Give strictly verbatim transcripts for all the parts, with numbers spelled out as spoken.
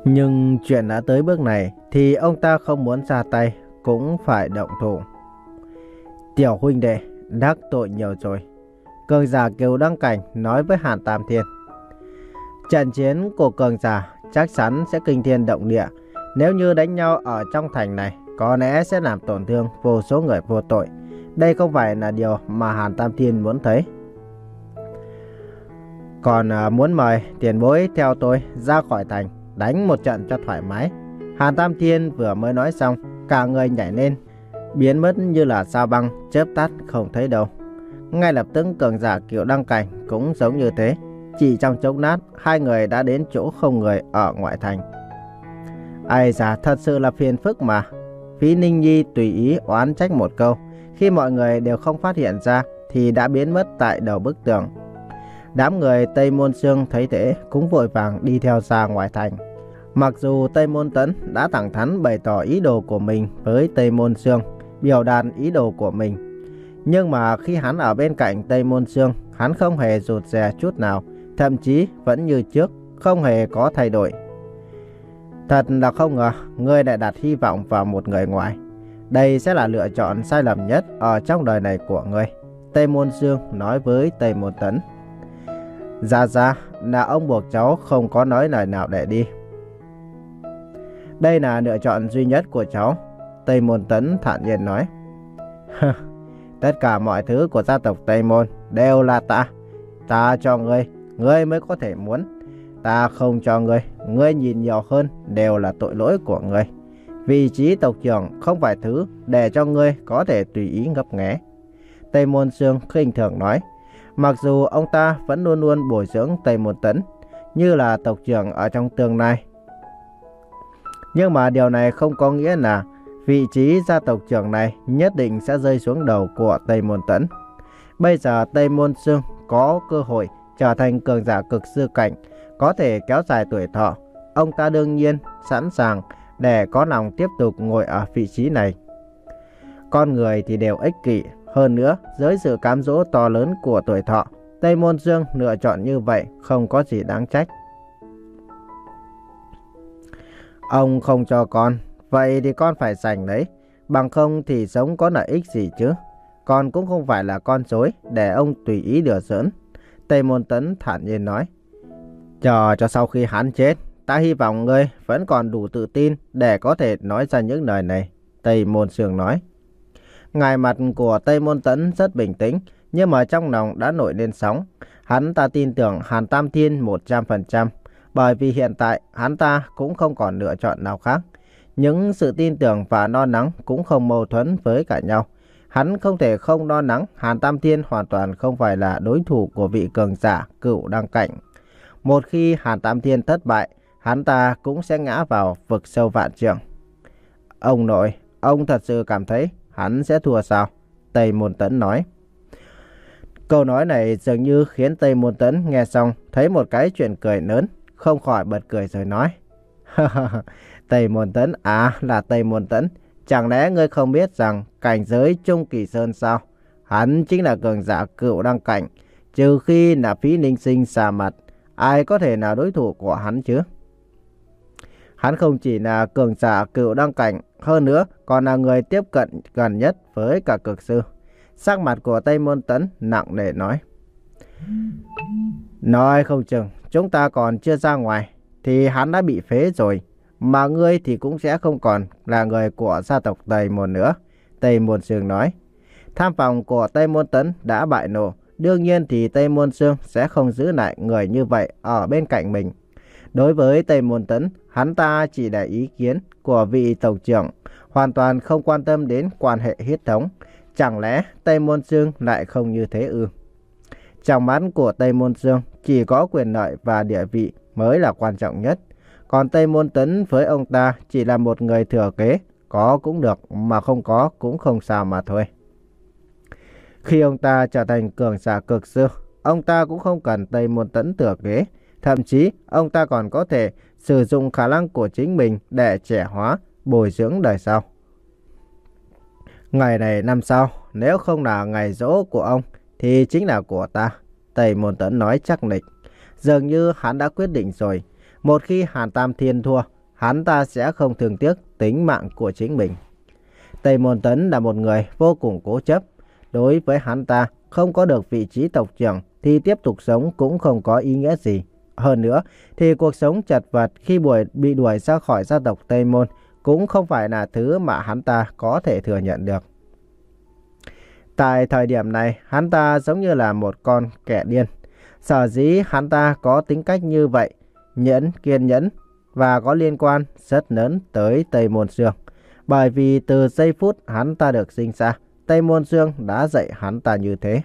Nhưng chuyện đã tới bước này thì ông ta không muốn ra tay cũng phải động thủ. Tiểu huynh đệ, đắc tội nhiều rồi, cường giả Cửu Đăng Cảnh nói với Hàn Tam Thiên. Trận chiến của cường giả chắc chắn sẽ kinh thiên động địa. Nếu như đánh nhau ở trong thành này, có lẽ sẽ làm tổn thương vô số người vô tội. Đây không phải là điều mà Hàn Tam Thiên muốn thấy. Còn à, muốn mời tiền bối theo tôi ra khỏi thành, đánh một trận cho thoải mái. Hàn Tam Thiên vừa mới nói xong, cả người nhảy lên, biến mất như là sao băng, chớp tắt không thấy đâu. Ngay lập tức cường giả Cửu Đăng Cảnh cũng giống như thế. Chỉ trong chốc lát, hai người đã đến chỗ không người ở ngoại thành. Ai da, thật sự là phiền phức mà. Phí Ninh Nhi tùy ý oán trách một câu. Khi mọi người đều không phát hiện ra thì đã biến mất tại đầu bức tường. Đám người Tây Môn Xương thấy thế cũng vội vàng đi theo ra ngoài thành. Mặc dù Tây Môn Tấn đã thẳng thắn bày tỏ ý đồ của mình với Tây Môn Xương, biểu đạt ý đồ của mình, nhưng mà khi hắn ở bên cạnh Tây Môn Xương, hắn không hề rụt rè chút nào, thậm chí vẫn như trước, không hề có thay đổi. Thật là không ngờ, ngươi lại đặt hy vọng vào một người ngoài. Đây sẽ là lựa chọn sai lầm nhất ở trong đời này của ngươi, Tây Môn Xương nói với Tây Môn Tấn. Dạ dạ, là ông buộc cháu không có nói lời nào để đi. Đây là lựa chọn duy nhất của cháu, Tây Môn Tấn thản nhiên nói. Tất cả mọi thứ của gia tộc Tây Môn đều là ta. Ta cho ngươi, ngươi mới có thể muốn. Ta không cho ngươi, ngươi nhìn nhiều hơn đều là tội lỗi của ngươi. Vị trí tộc trưởng không phải thứ để cho ngươi có thể tùy ý ngấp nghé. Tây Môn Xương khinh thường nói. Mặc dù ông ta vẫn luôn luôn bồi dưỡng Tây Môn Tấn như là tộc trưởng ở trong tương lai, nhưng mà điều này không có nghĩa là vị trí gia tộc trưởng này nhất định sẽ rơi xuống đầu của Tây Môn Tấn. Bây giờ Tây Môn Xương có cơ hội trở thành cường giả cực sư cảnh, có thể kéo dài tuổi thọ. Ông ta đương nhiên sẵn sàng để có lòng tiếp tục ngồi ở vị trí này. Con người thì đều ích kỷ. Hơn nữa, dưới sự cám dỗ to lớn của tuổi thọ, Tây Môn Dương lựa chọn như vậy không có gì đáng trách. Ông không cho con, vậy thì con phải giành lấy. Bằng không thì sống có lợi ích gì chứ. Con cũng không phải là con rối để ông tùy ý đùa giỡn. Tây Môn Tấn thản nhiên nói. Chờ cho sau khi hắn chết, ta hy vọng ngươi vẫn còn đủ tự tin để có thể nói ra những lời này, Tây Môn Dương nói. Ngài mặt của Tây Môn Tấn rất bình tĩnh, nhưng mà trong lòng đã nổi lên sóng. Hắn ta tin tưởng Hàn Tam Thiên một trăm phần trăm, bởi vì hiện tại hắn ta cũng không còn lựa chọn nào khác. Những sự tin tưởng và lo lắng cũng không mâu thuẫn với cả nhau. Hắn không thể không lo lắng Hàn Tam Thiên hoàn toàn không phải là đối thủ của vị cường giả Cửu Đăng Cảnh. Một khi Hàn Tam Thiên thất bại, hắn ta cũng sẽ ngã vào vực sâu vạn trượng. Ông nội, ông thật sự cảm thấy hắn sẽ thua sao? Tây Môn Tấn nói. Câu nói này dường như khiến Tây Môn Tấn nghe xong thấy một cái chuyện cười lớn, không khỏi bật cười rồi nói. Tây Môn Tấn à, là Tây Môn Tấn, chẳng lẽ ngươi không biết rằng cảnh giới Trung Kỳ Sơn sao? Hắn chính là cường giả Cửu Đăng Cảnh, trừ khi là Phí Ninh Sinh xà mặt, ai có thể là đối thủ của hắn chứ? Hắn không chỉ là cường giả Cửu Đăng Cảnh, hơn nữa còn là người tiếp cận gần nhất với cả cực sư. Sắc mặt của Tây Môn Tấn nặng nề nói. Nói không chừng chúng ta còn chưa ra ngoài thì hắn đã bị phế rồi, mà ngươi thì cũng sẽ không còn là người của gia tộc Tây Môn nữa, Tây Môn Dương nói. Tham vọng của Tây Môn Tấn đã bại nổ, đương nhiên thì Tây Môn Dương sẽ không giữ lại người như vậy ở bên cạnh mình. Đối với Tây Môn Tấn, hắn ta chỉ là ý kiến của vị tộc trưởng, hoàn toàn không quan tâm đến quan hệ huyết thống. Chẳng lẽ Tây Môn Dương lại không như thế ư? Trong mắt của Tây Môn Dương, chỉ có quyền lợi và địa vị mới là quan trọng nhất. Còn Tây Môn Tấn với ông ta chỉ là một người thừa kế, có cũng được mà không có cũng không sao mà thôi. Khi ông ta trở thành cường giả cực sư, ông ta cũng không cần Tây Môn Tấn thừa kế. Thậm chí, ông ta còn có thể sử dụng khả năng của chính mình để trẻ hóa, bồi dưỡng đời sau. Ngày này năm sau, nếu không là ngày giỗ của ông, thì chính là của ta, Tây Môn Tấn nói chắc nịch. Dường như hắn đã quyết định rồi. Một khi Hàn Tam Thiên thua, hắn ta sẽ không thương tiếc tính mạng của chính mình. Tây Môn Tấn là một người vô cùng cố chấp. Đối với hắn ta, không có được vị trí tộc trưởng thì tiếp tục sống cũng không có ý nghĩa gì. Hơn nữa thì cuộc sống chật vật khi buổi bị đuổi ra khỏi gia tộc Tây Môn cũng không phải là thứ mà hắn ta có thể thừa nhận được. Tại thời điểm này, hắn ta giống như là một con kẻ điên. Sở dĩ hắn ta có tính cách như vậy, nhẫn, kiên nhẫn và có liên quan rất lớn tới Tây Môn Xương. Bởi vì từ giây phút hắn ta được sinh ra, Tây Môn Xương đã dạy hắn ta như thế.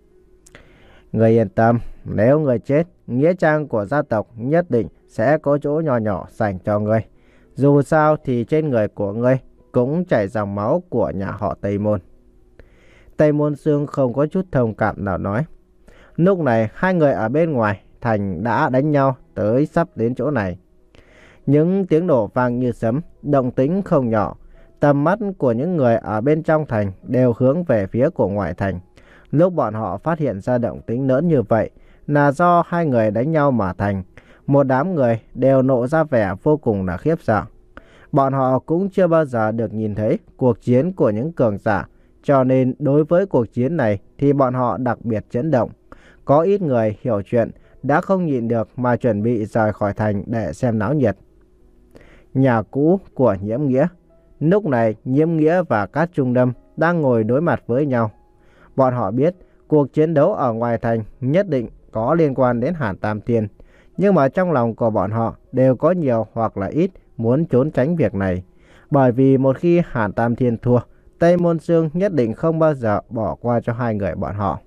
Người yên tâm, nếu người chết, nghĩa trang của gia tộc nhất định sẽ có chỗ nhỏ nhỏ dành cho ngươi. Dù sao thì trên người của ngươi cũng chảy dòng máu của nhà họ Tây Môn. Tây Môn Xương không có chút thông cảm nào nói. Lúc này hai người ở bên ngoài thành đã đánh nhau tới sắp đến chỗ này. Những tiếng nổ vang như sấm, động tĩnh không nhỏ. Tầm mắt của những người ở bên trong thành đều hướng về phía của ngoại thành. Lúc bọn họ phát hiện ra động tĩnh lớn như vậy là do hai người đánh nhau mà thành. Một đám người đều nộ ra vẻ vô cùng là khiếp sợ. Bọn họ cũng chưa bao giờ được nhìn thấy cuộc chiến của những cường giả, cho nên đối với cuộc chiến này thì bọn họ đặc biệt chấn động. Có ít người hiểu chuyện đã không nhịn được mà chuẩn bị rời khỏi thành để xem náo nhiệt. Nhà cũ của Nhiễm Nghĩa. Lúc này Nhiễm Nghĩa và Cát Trung Đâm đang ngồi đối mặt với nhau. Bọn họ biết cuộc chiến đấu ở ngoài thành nhất định có liên quan đến Hàn Tam Thiên. Nhưng mà trong lòng của bọn họ đều có nhiều hoặc là ít muốn trốn tránh việc này. Bởi vì một khi Hàn Tam Thiên thua, Tây Môn Xương nhất định không bao giờ bỏ qua cho hai người bọn họ.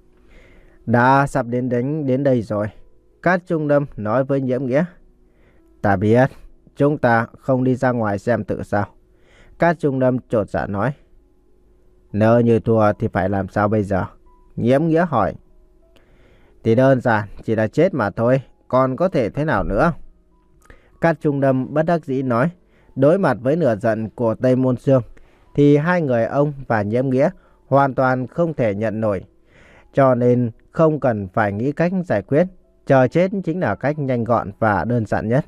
Đã sắp đến đánh đến đây rồi. Cát Trung Đâm nói với Nhiễm Nghĩa. Ta biết, chúng ta không đi ra ngoài xem tự sao. Cát Trung Đâm chột dạ nói. Nếu như thua thì phải làm sao bây giờ? Nhiễm Nghĩa hỏi. Thì đơn giản, chỉ là chết mà thôi, còn có thể thế nào nữa? Cát Trung Đâm bất đắc dĩ nói. Đối mặt với nửa giận của Tây Môn Xương thì hai người ông và Nhiễm Nghĩa hoàn toàn không thể nhận nổi. Cho nên không cần phải nghĩ cách giải quyết, chờ chết chính là cách nhanh gọn và đơn giản nhất.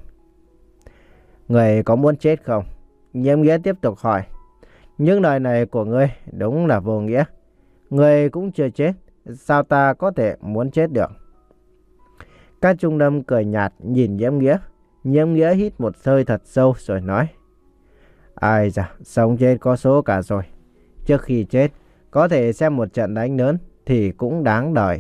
Người có muốn chết không? Nhiễm Nghĩa tiếp tục hỏi. Những lời này của ngươi đúng là vô nghĩa. Ngươi cũng chưa chết, sao ta có thể muốn chết được? Cát Trung Đâm cười nhạt nhìn Nhiễm Nghĩa. Nhiễm Nghĩa hít một hơi thật sâu rồi nói. Ai da, sống chết có số cả rồi. Trước khi chết, có thể xem một trận đánh lớn thì cũng đáng đời.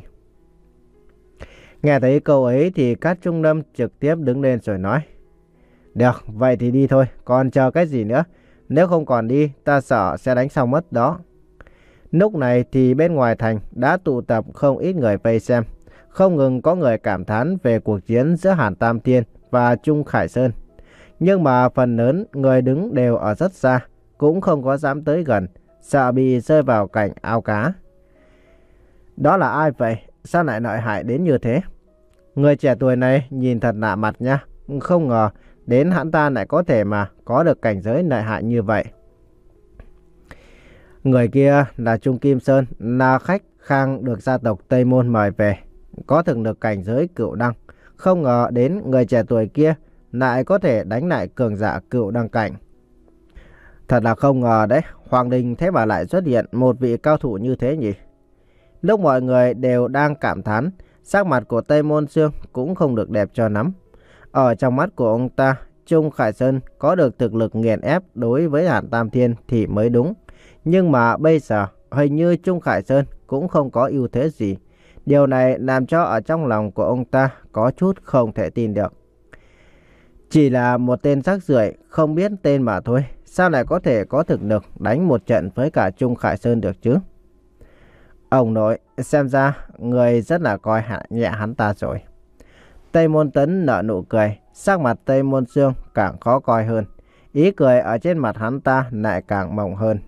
Nghe thấy câu ấy thì Cát Trung Đâm trực tiếp đứng lên rồi nói. Được, vậy thì đi thôi, còn chờ cái gì nữa? Nếu không còn đi, ta sợ sẽ đánh xong mất đó. Lúc này thì bên ngoài thành đã tụ tập không ít người vây xem. Không ngừng có người cảm thán về cuộc chiến giữa Hàn Tam Thiên và Trung Khải Sơn. Nhưng mà phần lớn người đứng đều ở rất xa, cũng không có dám tới gần, sợ bị rơi vào cảnh ao cá. Đó là ai vậy? Sao lại lợi hại đến như thế? Người trẻ tuổi này nhìn thật lạ mặt nha. Không ngờ đến hắn ta lại có thể mà có được cảnh giới lợi hại như vậy. Người kia là Trung Kim Sơn, là khách khang được gia tộc Tây Môn mời về, có thực lực cảnh giới cựu đăng. Không ngờ đến người trẻ tuổi kia lại có thể đánh lại cường giả cựu đăng cảnh. Thật là không ngờ đấy, Hoàng Đình thế mà lại xuất hiện một vị cao thủ như thế nhỉ? Lúc mọi người đều đang cảm thán, sắc mặt của Tây Môn Xương cũng không được đẹp cho lắm. Ở trong mắt của ông ta, Trung Khải Sơn có được thực lực nghiền ép đối với Hàn Tam Thiên thì mới đúng. Nhưng mà bây giờ, hình như Trung Khải Sơn cũng không có ưu thế gì. Điều này làm cho ở trong lòng của ông ta có chút không thể tin được. Chỉ là một tên rác rưởi không biết tên mà thôi, sao lại có thể có thực lực đánh một trận với cả Trung Khải Sơn được chứ? Ông nội, xem ra người rất là coi nhẹ hắn ta rồi. Tây Môn Tấn nở nụ cười, sắc mặt Tây Môn Xương càng khó coi hơn. Ý cười ở trên mặt hắn ta lại càng mỏng hơn.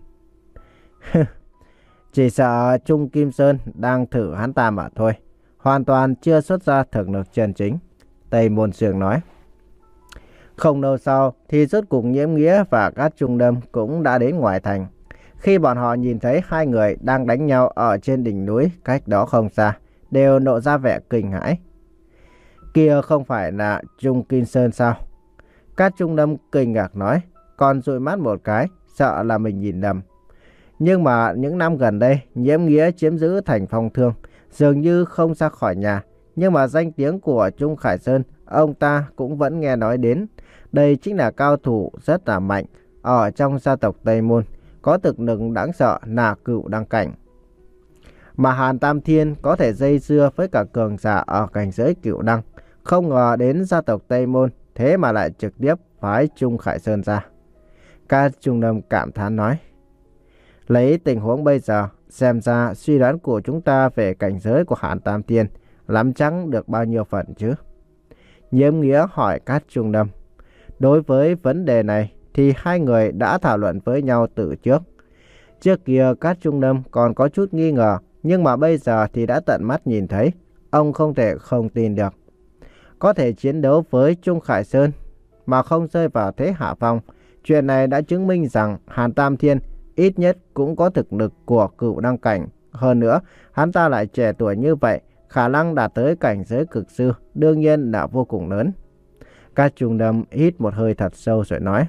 Chỉ sợ Trung Kim Sơn đang thử hắn ta mà thôi, hoàn toàn chưa xuất ra thực lực chân chính. Tây Môn Xương nói. Không lâu sau thì rốt cục Nhiễm Nghĩa và Cát Trung Đâm cũng đã đến ngoài thành. Khi bọn họ nhìn thấy hai người đang đánh nhau ở trên đỉnh núi cách đó không xa, đều nộ ra vẻ kinh hãi. Kia không phải là Trung Kim Sơn sao? Cát Trung Lâm kinh ngạc nói, còn dụi mắt một cái, sợ là mình nhìn nhầm. Nhưng mà những năm gần đây, Nhiễm Nghĩa chiếm giữ thành Phong Thương, dường như không ra khỏi nhà. Nhưng mà danh tiếng của Trung Khải Sơn, ông ta cũng vẫn nghe nói đến. Đây chính là cao thủ rất là mạnh, ở trong gia tộc Tây Môn, có thực lực đáng sợ là cựu đăng cảnh. Mà Hàn Tam Thiên có thể dây dưa với cả cường giả ở cảnh giới cựu đăng. Không ngờ đến gia tộc Tây Môn, thế mà lại trực tiếp phái Trung Khải Sơn ra. Cát Trung Lâm cảm thán nói, lấy tình huống bây giờ, xem ra suy đoán của chúng ta về cảnh giới của Hàn Tam Thiên lắm chắc được bao nhiêu phần chứ? Nhiễm Nghĩa hỏi Cát Trung Lâm. Đối với vấn đề này thì hai người đã thảo luận với nhau từ trước. Trước kia Cát Trung Lâm còn có chút nghi ngờ, nhưng mà bây giờ thì đã tận mắt nhìn thấy, ông không thể không tin được. Có thể chiến đấu với Trung Khải Sơn mà không rơi vào thế hạ phong, chuyện này đã chứng minh rằng Hàn Tam Thiên ít nhất cũng có thực lực của cựu đăng cảnh. Hơn nữa, hắn ta lại trẻ tuổi như vậy, khả năng đạt tới cảnh giới cực sư đương nhiên là vô cùng lớn. Cát Trung Lâm hít một hơi thật sâu rồi nói,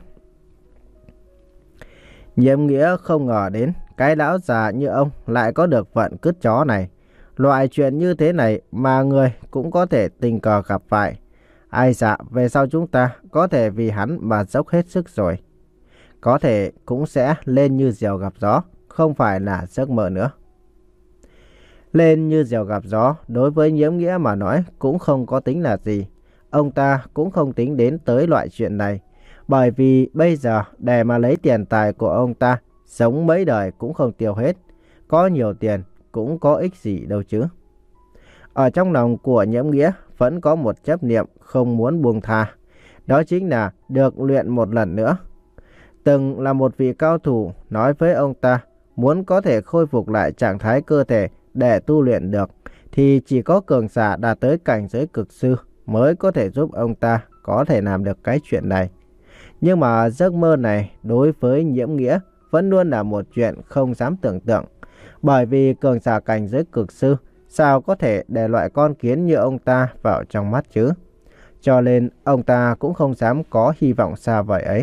Nhiễm Nghĩa không ngờ đến cái lão già như ông lại có được vận cứt chó này. Loại chuyện như thế này mà người cũng có thể tình cờ gặp phải. Ai dạ, về sau chúng ta có thể vì hắn mà dốc hết sức rồi. Có thể cũng sẽ lên như diều gặp gió, không phải là giấc mơ nữa. Lên như diều gặp gió, đối với Nhiễm Nghĩa mà nói cũng không có tính là gì. Ông ta cũng không tính đến tới loại chuyện này. Bởi vì bây giờ để mà lấy tiền tài của ông ta, sống mấy đời cũng không tiêu hết. Có nhiều tiền cũng có ích gì đâu chứ. Ở trong lòng của Nhiễm Nghĩa vẫn có một chấp niệm không muốn buông tha. Đó chính là được luyện một lần nữa. Từng là một vị cao thủ nói với ông ta, muốn có thể khôi phục lại trạng thái cơ thể để tu luyện được, thì chỉ có cường giả đạt tới cảnh giới cực sư mới có thể giúp ông ta có thể làm được cái chuyện này. Nhưng mà giấc mơ này đối với Nhiễm Nghĩa vẫn luôn là một chuyện không dám tưởng tượng. Bởi vì cường giả cảnh giới cực sư sao có thể để loại con kiến như ông ta vào trong mắt chứ. Cho nên ông ta cũng không dám có hy vọng xa vời ấy.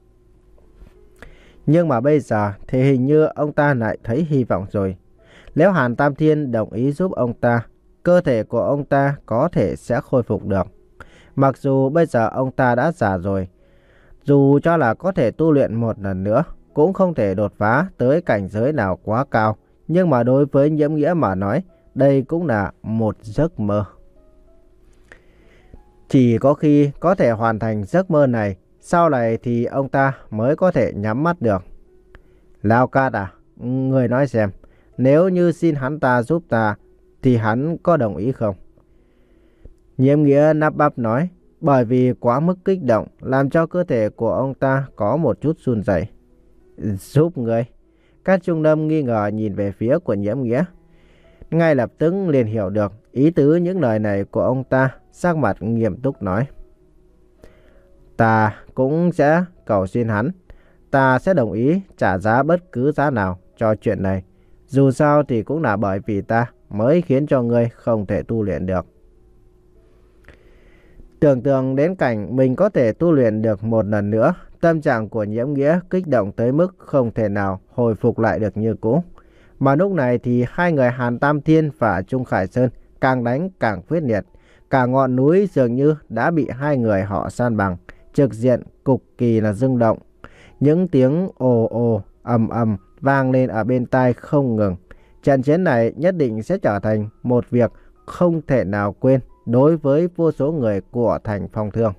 Nhưng mà bây giờ thì hình như ông ta lại thấy hy vọng rồi. Nếu Hàn Tam Thiên đồng ý giúp ông ta, cơ thể của ông ta có thể sẽ khôi phục được. Mặc dù bây giờ ông ta đã già rồi, dù cho là có thể tu luyện một lần nữa, cũng không thể đột phá tới cảnh giới nào quá cao. Nhưng mà đối với Nhiễm Nghĩa mà nói, đây cũng là một giấc mơ. Chỉ có khi có thể hoàn thành giấc mơ này, sau này thì ông ta mới có thể nhắm mắt được. Lão Cát à, người nói xem, nếu như xin hắn ta giúp ta, thì hắn có đồng ý không? Nhiễm Nghĩa nắp bắp nói, bởi vì quá mức kích động, làm cho cơ thể của ông ta có một chút run rẩy. Giúp người? Cát Trung Lâm nghi ngờ nhìn về phía của Nhiễm Nghĩa. Ngay lập tức liền hiểu được ý tứ những lời này của ông ta, sắc mặt nghiêm túc nói. Ta cũng sẽ cầu xin hắn. Ta sẽ đồng ý trả giá bất cứ giá nào cho chuyện này. Dù sao thì cũng là bởi vì ta mới khiến cho ngươi không thể tu luyện được. Tưởng tượng đến cảnh mình có thể tu luyện được một lần nữa, tâm trạng của Nhiễm Nghĩa kích động tới mức không thể nào hồi phục lại được như cũ. Mà lúc này thì hai người Hàn Tam Thiên và Trung Khải Sơn càng đánh càng quyết liệt. Cả ngọn núi dường như đã bị hai người họ san bằng, trực diện cực kỳ là rung động. Những tiếng ồ ồ, ầm ầm vang lên ở bên tai không ngừng. Trận chiến này nhất định sẽ trở thành một việc không thể nào quên đối với vô số người của thành Phong Thương.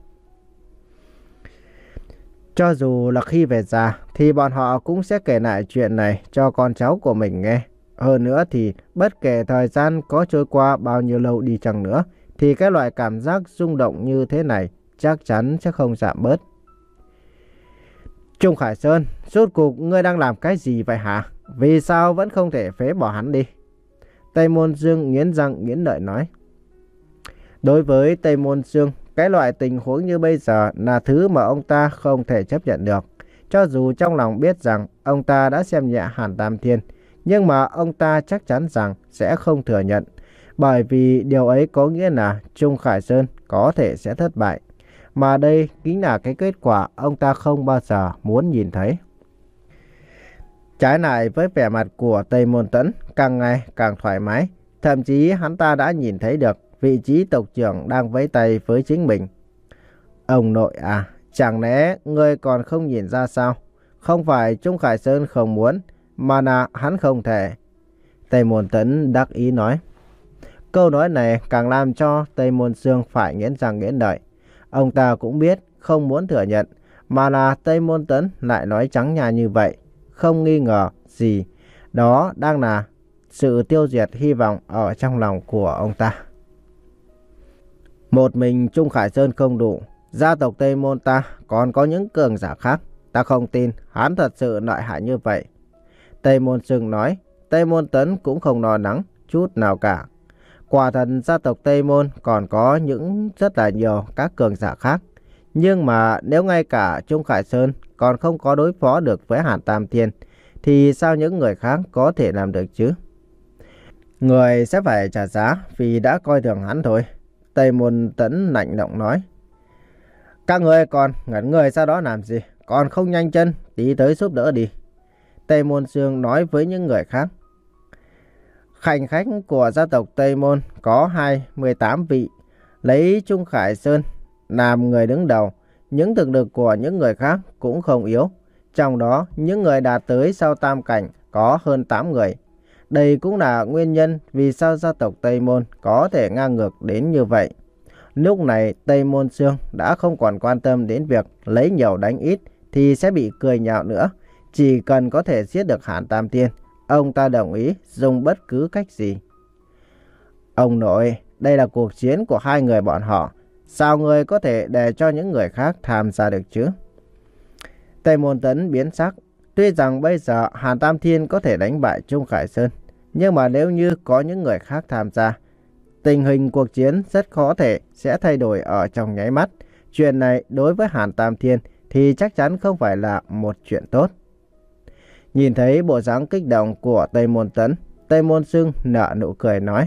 Cho dù là khi về già thì bọn họ cũng sẽ kể lại chuyện này cho con cháu của mình nghe. Hơn nữa thì bất kể thời gian có trôi qua bao nhiêu lâu đi chăng nữa, thì cái loại cảm giác rung động như thế này chắc chắn sẽ không giảm bớt. Trung Khải Sơn, rốt cuộc ngươi đang làm cái gì vậy hả? Vì sao vẫn không thể phế bỏ hắn đi? Tây Môn Dương nghiến răng nghiến lợi nói. Đối với Tây Môn Dương, cái loại tình huống như bây giờ là thứ mà ông ta không thể chấp nhận được. Cho dù trong lòng biết rằng ông ta đã xem nhẹ Hàn Tam Thiên, nhưng mà ông ta chắc chắn rằng sẽ không thừa nhận. Bởi vì điều ấy có nghĩa là Trung Khải Sơn có thể sẽ thất bại. Mà đây chính là cái kết quả ông ta không bao giờ muốn nhìn thấy. Trái lại với vẻ mặt của Tây Môn Tẫn càng ngày càng thoải mái, thậm chí hắn ta đã nhìn thấy được vị trí tộc trưởng đang vẫy tay với chính mình. Ông nội à, chẳng lẽ ngươi còn không nhìn ra sao? Không phải Trung Khải Sơn không muốn, mà là hắn không thể. Tây Môn Tẫn đắc ý nói. Câu nói này càng làm cho Tây Môn Sương phải nghiến răng nghiến lợi. Ông ta cũng biết không muốn thừa nhận, mà là Tây Môn Tẫn lại nói trắng nhà như vậy. Không nghi ngờ gì, đó đang là sự tiêu diệt hy vọng ở trong lòng của ông ta. Một mình Trung Khải Sơn không đủ, gia tộc Tây Môn ta còn có những cường giả khác. Ta không tin hắn thật sự lợi hại như vậy. Tây Môn Sương nói. Tây Môn Tẫn cũng không lo lắng chút nào cả. Quả thật gia tộc Tây Môn còn có những rất là nhiều các cường giả khác. Nhưng mà nếu ngay cả Trung Khải Sơn còn không có đối phó được với Hàn Tam Thiên, thì sao những người khác có thể làm được chứ? Người sẽ phải trả giá vì đã coi thường hắn thôi. Tây Môn Tẫn lạnh lùng nói. Các người còn ngẩn người sau đó làm gì? Còn không nhanh chân tí tới giúp đỡ đi. Tây Môn Sương nói với những người khác. Khanh khách của gia tộc Tây Môn có hai mươi tám vị, lấy Trung Khải Sơn làm người đứng đầu. Những thực lực của những người khác cũng không yếu. Trong đó những người đạt tới sau tam cảnh có hơn tám người. Đây cũng là nguyên nhân vì sao gia tộc Tây Môn có thể ngang ngược đến như vậy. Lúc này Tây Môn Sương đã không còn quan tâm đến việc lấy nhiều đánh ít thì sẽ bị cười nhạo nữa. Chỉ cần có thể giết được Hàn Tam Thiên, ông ta đồng ý dùng bất cứ cách gì. Ông nội, đây là cuộc chiến của hai người bọn họ. Sao người có thể để cho những người khác tham gia được chứ? Tây Môn Tẫn biến sắc. Tuy rằng bây giờ Hàn Tam Thiên có thể đánh bại Trung Khải Sơn, nhưng mà nếu như có những người khác tham gia, tình hình cuộc chiến rất có thể sẽ thay đổi ở trong nháy mắt. Chuyện này đối với Hàn Tam Thiên thì chắc chắn không phải là một chuyện tốt. Nhìn thấy bộ dáng kích động của Tây Môn Tẫn, Tây Môn Sương nở nụ cười nói.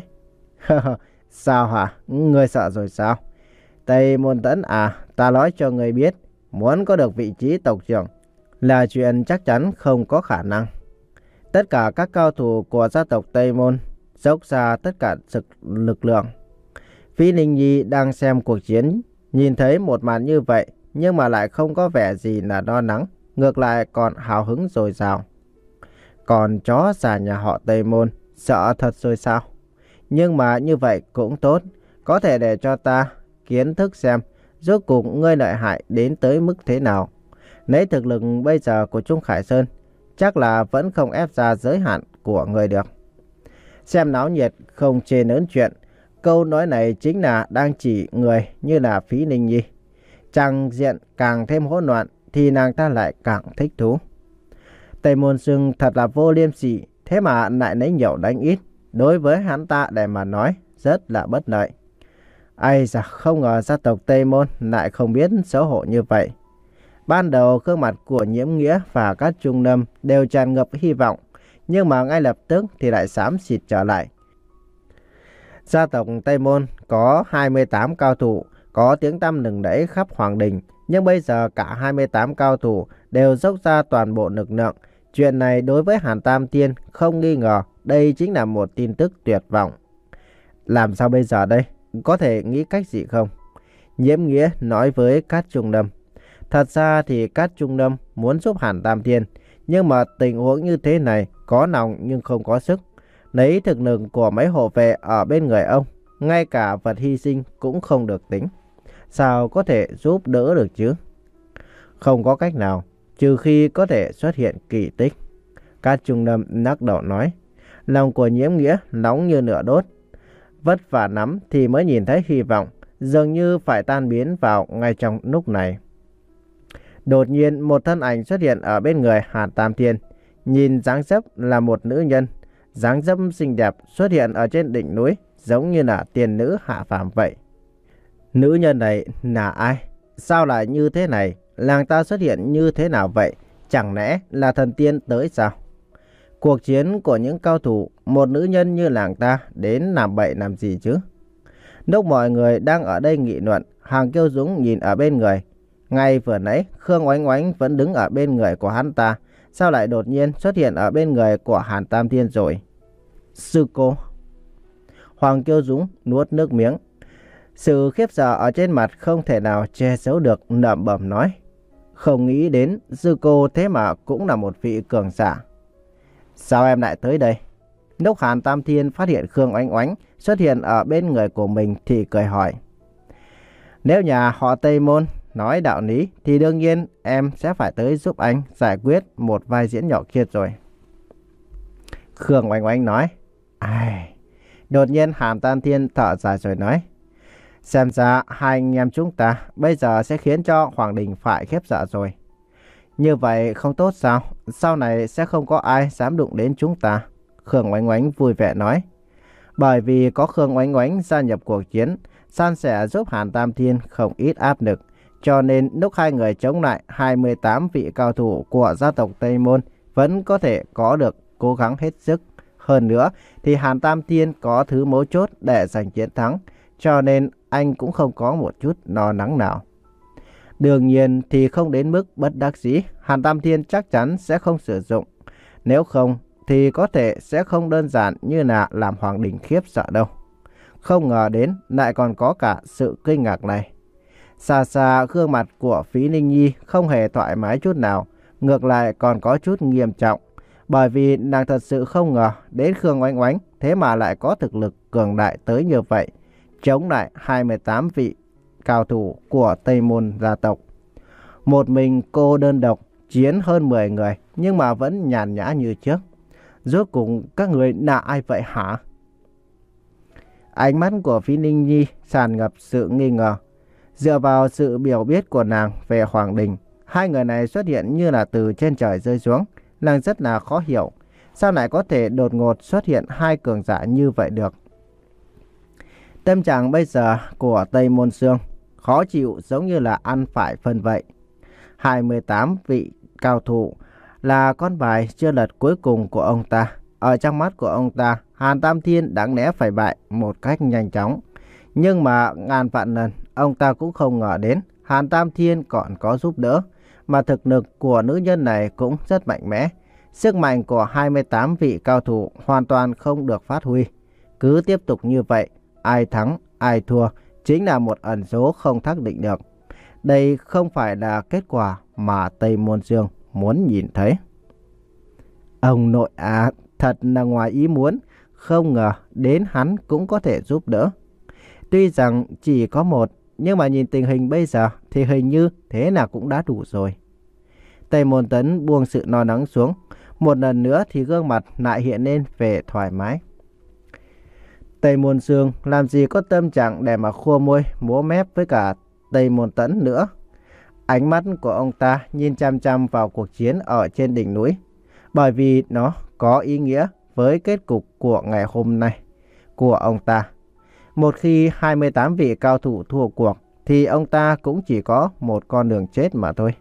Sao hả? Ngươi sợ rồi sao? Tây Môn Tẫn à, ta nói cho ngươi biết, muốn có được vị trí tộc trưởng là chuyện chắc chắn không có khả năng. Tất cả các cao thủ của gia tộc Tây Môn dốc ra tất cả sức lực lượng. Phí Ninh Nhi đang xem cuộc chiến, nhìn thấy một màn như vậy nhưng mà lại không có vẻ gì là lo lắng, ngược lại còn hào hứng dồi dào. Còn chó già nhà họ Tây Môn sợ thật rồi sao? Nhưng mà như vậy cũng tốt, có thể để cho ta kiến thức xem rốt cuộc ngươi lợi hại đến tới mức thế nào. Lấy thực lực bây giờ của Trung Khải Sơn, chắc là vẫn không ép ra giới hạn của người được. Xem náo nhiệt không chê lớn chuyện. Câu nói này chính là đang chỉ người như là Phí Ninh Nhi. Trang diện càng thêm hỗn loạn thì nàng ta lại càng thích thú. Tây Môn Sương thật là vô liêm sỉ, thế mà lại lấy nhiều đánh ít. Đối với hắn ta để mà nói rất là bất lợi. Ai da, không ngờ gia tộc Tây Môn lại không biết xấu hổ như vậy. Ban đầu gương mặt của Nhiễm Nghĩa và các trung lâm đều tràn ngập hy vọng, nhưng mà ngay lập tức thì lại xám xịt trở lại. Gia tộc Tây Môn có hai mươi tám cao thủ, có tiếng tăm lừng lẫy khắp Hoàng Đình, nhưng bây giờ cả hai mươi tám cao thủ đều dốc ra toàn bộ lực lượng. Chuyện này đối với Hàn Tam Thiên không nghi ngờ đây chính là một tin tức tuyệt vọng. Làm sao bây giờ đây? Có thể nghĩ cách gì không? Nhiễm Nghĩa nói với Cát Trung Lâm. Thật ra thì Cát Trung Lâm muốn giúp Hàn Tam Thiên, nhưng mà tình huống như thế này có lòng nhưng không có sức. Lấy thực lực của mấy hộ vệ ở bên người ông, ngay cả vật hy sinh cũng không được tính. Sao có thể giúp đỡ được chứ? Không có cách nào, trừ khi có thể xuất hiện kỳ tích. Cát Trung Lâm lắc đầu nói. Lòng của Nhiễm Nghĩa nóng như lửa đốt. Vất vả lắm thì mới nhìn thấy hy vọng, dường như phải tan biến vào ngay trong lúc này. Đột nhiên một thân ảnh xuất hiện ở bên người Hàn Tam Thiên. Nhìn dáng dấp là một nữ nhân. Dáng dấp xinh đẹp xuất hiện ở trên đỉnh núi, giống như là tiên nữ hạ phàm vậy. Nữ nhân này là ai? Sao lại như thế này? Làng ta xuất hiện như thế nào vậy? Chẳng lẽ là thần tiên tới sao? Cuộc chiến của những cao thủ, một nữ nhân như làng ta đến làm bậy làm gì chứ? Lúc mọi người đang ở đây nghị luận, Hàng Kiêu Dũng nhìn ở bên người. Ngay vừa nãy, Khương Oánh Oánh vẫn đứng ở bên người của hắn ta. Sao lại đột nhiên xuất hiện ở bên người của Hàn Tam Thiên rồi? Sư cô. Hoàng Kiêu Dũng nuốt nước miếng. Sự khiếp sợ ở trên mặt không thể nào che giấu được, lẩm bẩm nói. Không nghĩ đến sư cô thế mà cũng là một vị cường giả. Sao em lại tới đây? Lúc Hàn Tam Thiên phát hiện Khương Oánh Oánh xuất hiện ở bên người của mình thì cười hỏi. Nếu nhà họ Tây Môn nói đạo lý thì đương nhiên em sẽ phải tới giúp anh giải quyết một vai diễn nhỏ kia rồi. Khương Oánh Oánh nói. Ai... Đột nhiên Hàn Tam Thiên thở dài rồi nói. Xem ra hai anh em chúng ta bây giờ sẽ khiến cho Hoàng Đình phải khiếp sợ rồi. Như vậy không tốt sao? Sau này sẽ không có ai dám đụng đến chúng ta. Khương Oánh Oánh vui vẻ nói. Bởi vì có Khương Oánh Oánh gia nhập cuộc chiến, san sẻ giúp Hàn Tam Thiên không ít áp lực. Cho nên lúc hai người chống lại hai mươi tám vị cao thủ của gia tộc Tây Môn vẫn có thể có được cố gắng hết sức. Hơn nữa thì Hàn Tam Thiên có thứ mấu chốt để giành chiến thắng, cho nên anh cũng không có một chút lo lắng nào. Đương nhiên thì không đến mức bất đắc dĩ, Hàn Tam Thiên chắc chắn sẽ không sử dụng. Nếu không thì có thể sẽ không đơn giản như là làm Hoàng Đình khiếp sợ đâu. Không ngờ đến lại còn có cả sự kinh ngạc này. Xa xa gương mặt của Phí Ninh Nhi không hề thoải mái chút nào, ngược lại còn có chút nghiêm trọng. Bởi vì nàng thật sự không ngờ đến Khương Oánh Oánh thế mà lại có thực lực cường đại tới như vậy, chống lại hai mươi tám vị cao thủ của Tây Môn gia tộc. Một mình cô đơn độc chiến hơn mười người nhưng mà vẫn nhàn nhã như trước. Rốt cuộc các người là ai vậy hả? Ánh mắt của Phí Ninh Nhi tràn ngập sự nghi ngờ. Dựa vào sự hiểu biết của nàng về Hoàng Đình, hai người này xuất hiện như là từ trên trời rơi xuống. Nàng rất là khó hiểu, sao lại có thể đột ngột xuất hiện hai cường giả như vậy được. Tâm trạng bây giờ của Tây Môn Xương khó chịu giống như là ăn phải phân vậy. hai mươi tám vị cao thủ là con bài chưa lật cuối cùng của ông ta. Ở trong mắt của ông ta, Hàn Tam Thiên đáng lẽ phải bại một cách nhanh chóng. Nhưng mà ngàn vạn lần ông ta cũng không ngờ đến Hàn Tam Thiên còn có giúp đỡ. Mà thực lực của nữ nhân này cũng rất mạnh mẽ. Sức mạnh của hai mươi tám vị cao thủ hoàn toàn không được phát huy. Cứ tiếp tục như vậy, ai thắng, ai thua chính là một ẩn số không xác định được. Đây không phải là kết quả mà Tây Môn Dương muốn nhìn thấy. Ông nội à, thật là ngoài ý muốn, không ngờ đến hắn cũng có thể giúp đỡ. Tuy rằng chỉ có một, nhưng mà nhìn tình hình bây giờ thì hình như thế nào cũng đã đủ rồi. Tây Môn Tấn buông sự lo lắng xuống. Một lần nữa thì gương mặt lại hiện lên vẻ thoải mái. Tây Môn Sương làm gì có tâm trạng để mà khua môi múa mép với cả Tây Môn Tấn nữa. Ánh mắt của ông ta nhìn chăm chăm vào cuộc chiến ở trên đỉnh núi. Bởi vì nó có ý nghĩa với kết cục của ngày hôm nay của ông ta. Một khi hai mươi tám vị cao thủ thua cuộc thì ông ta cũng chỉ có một con đường chết mà thôi.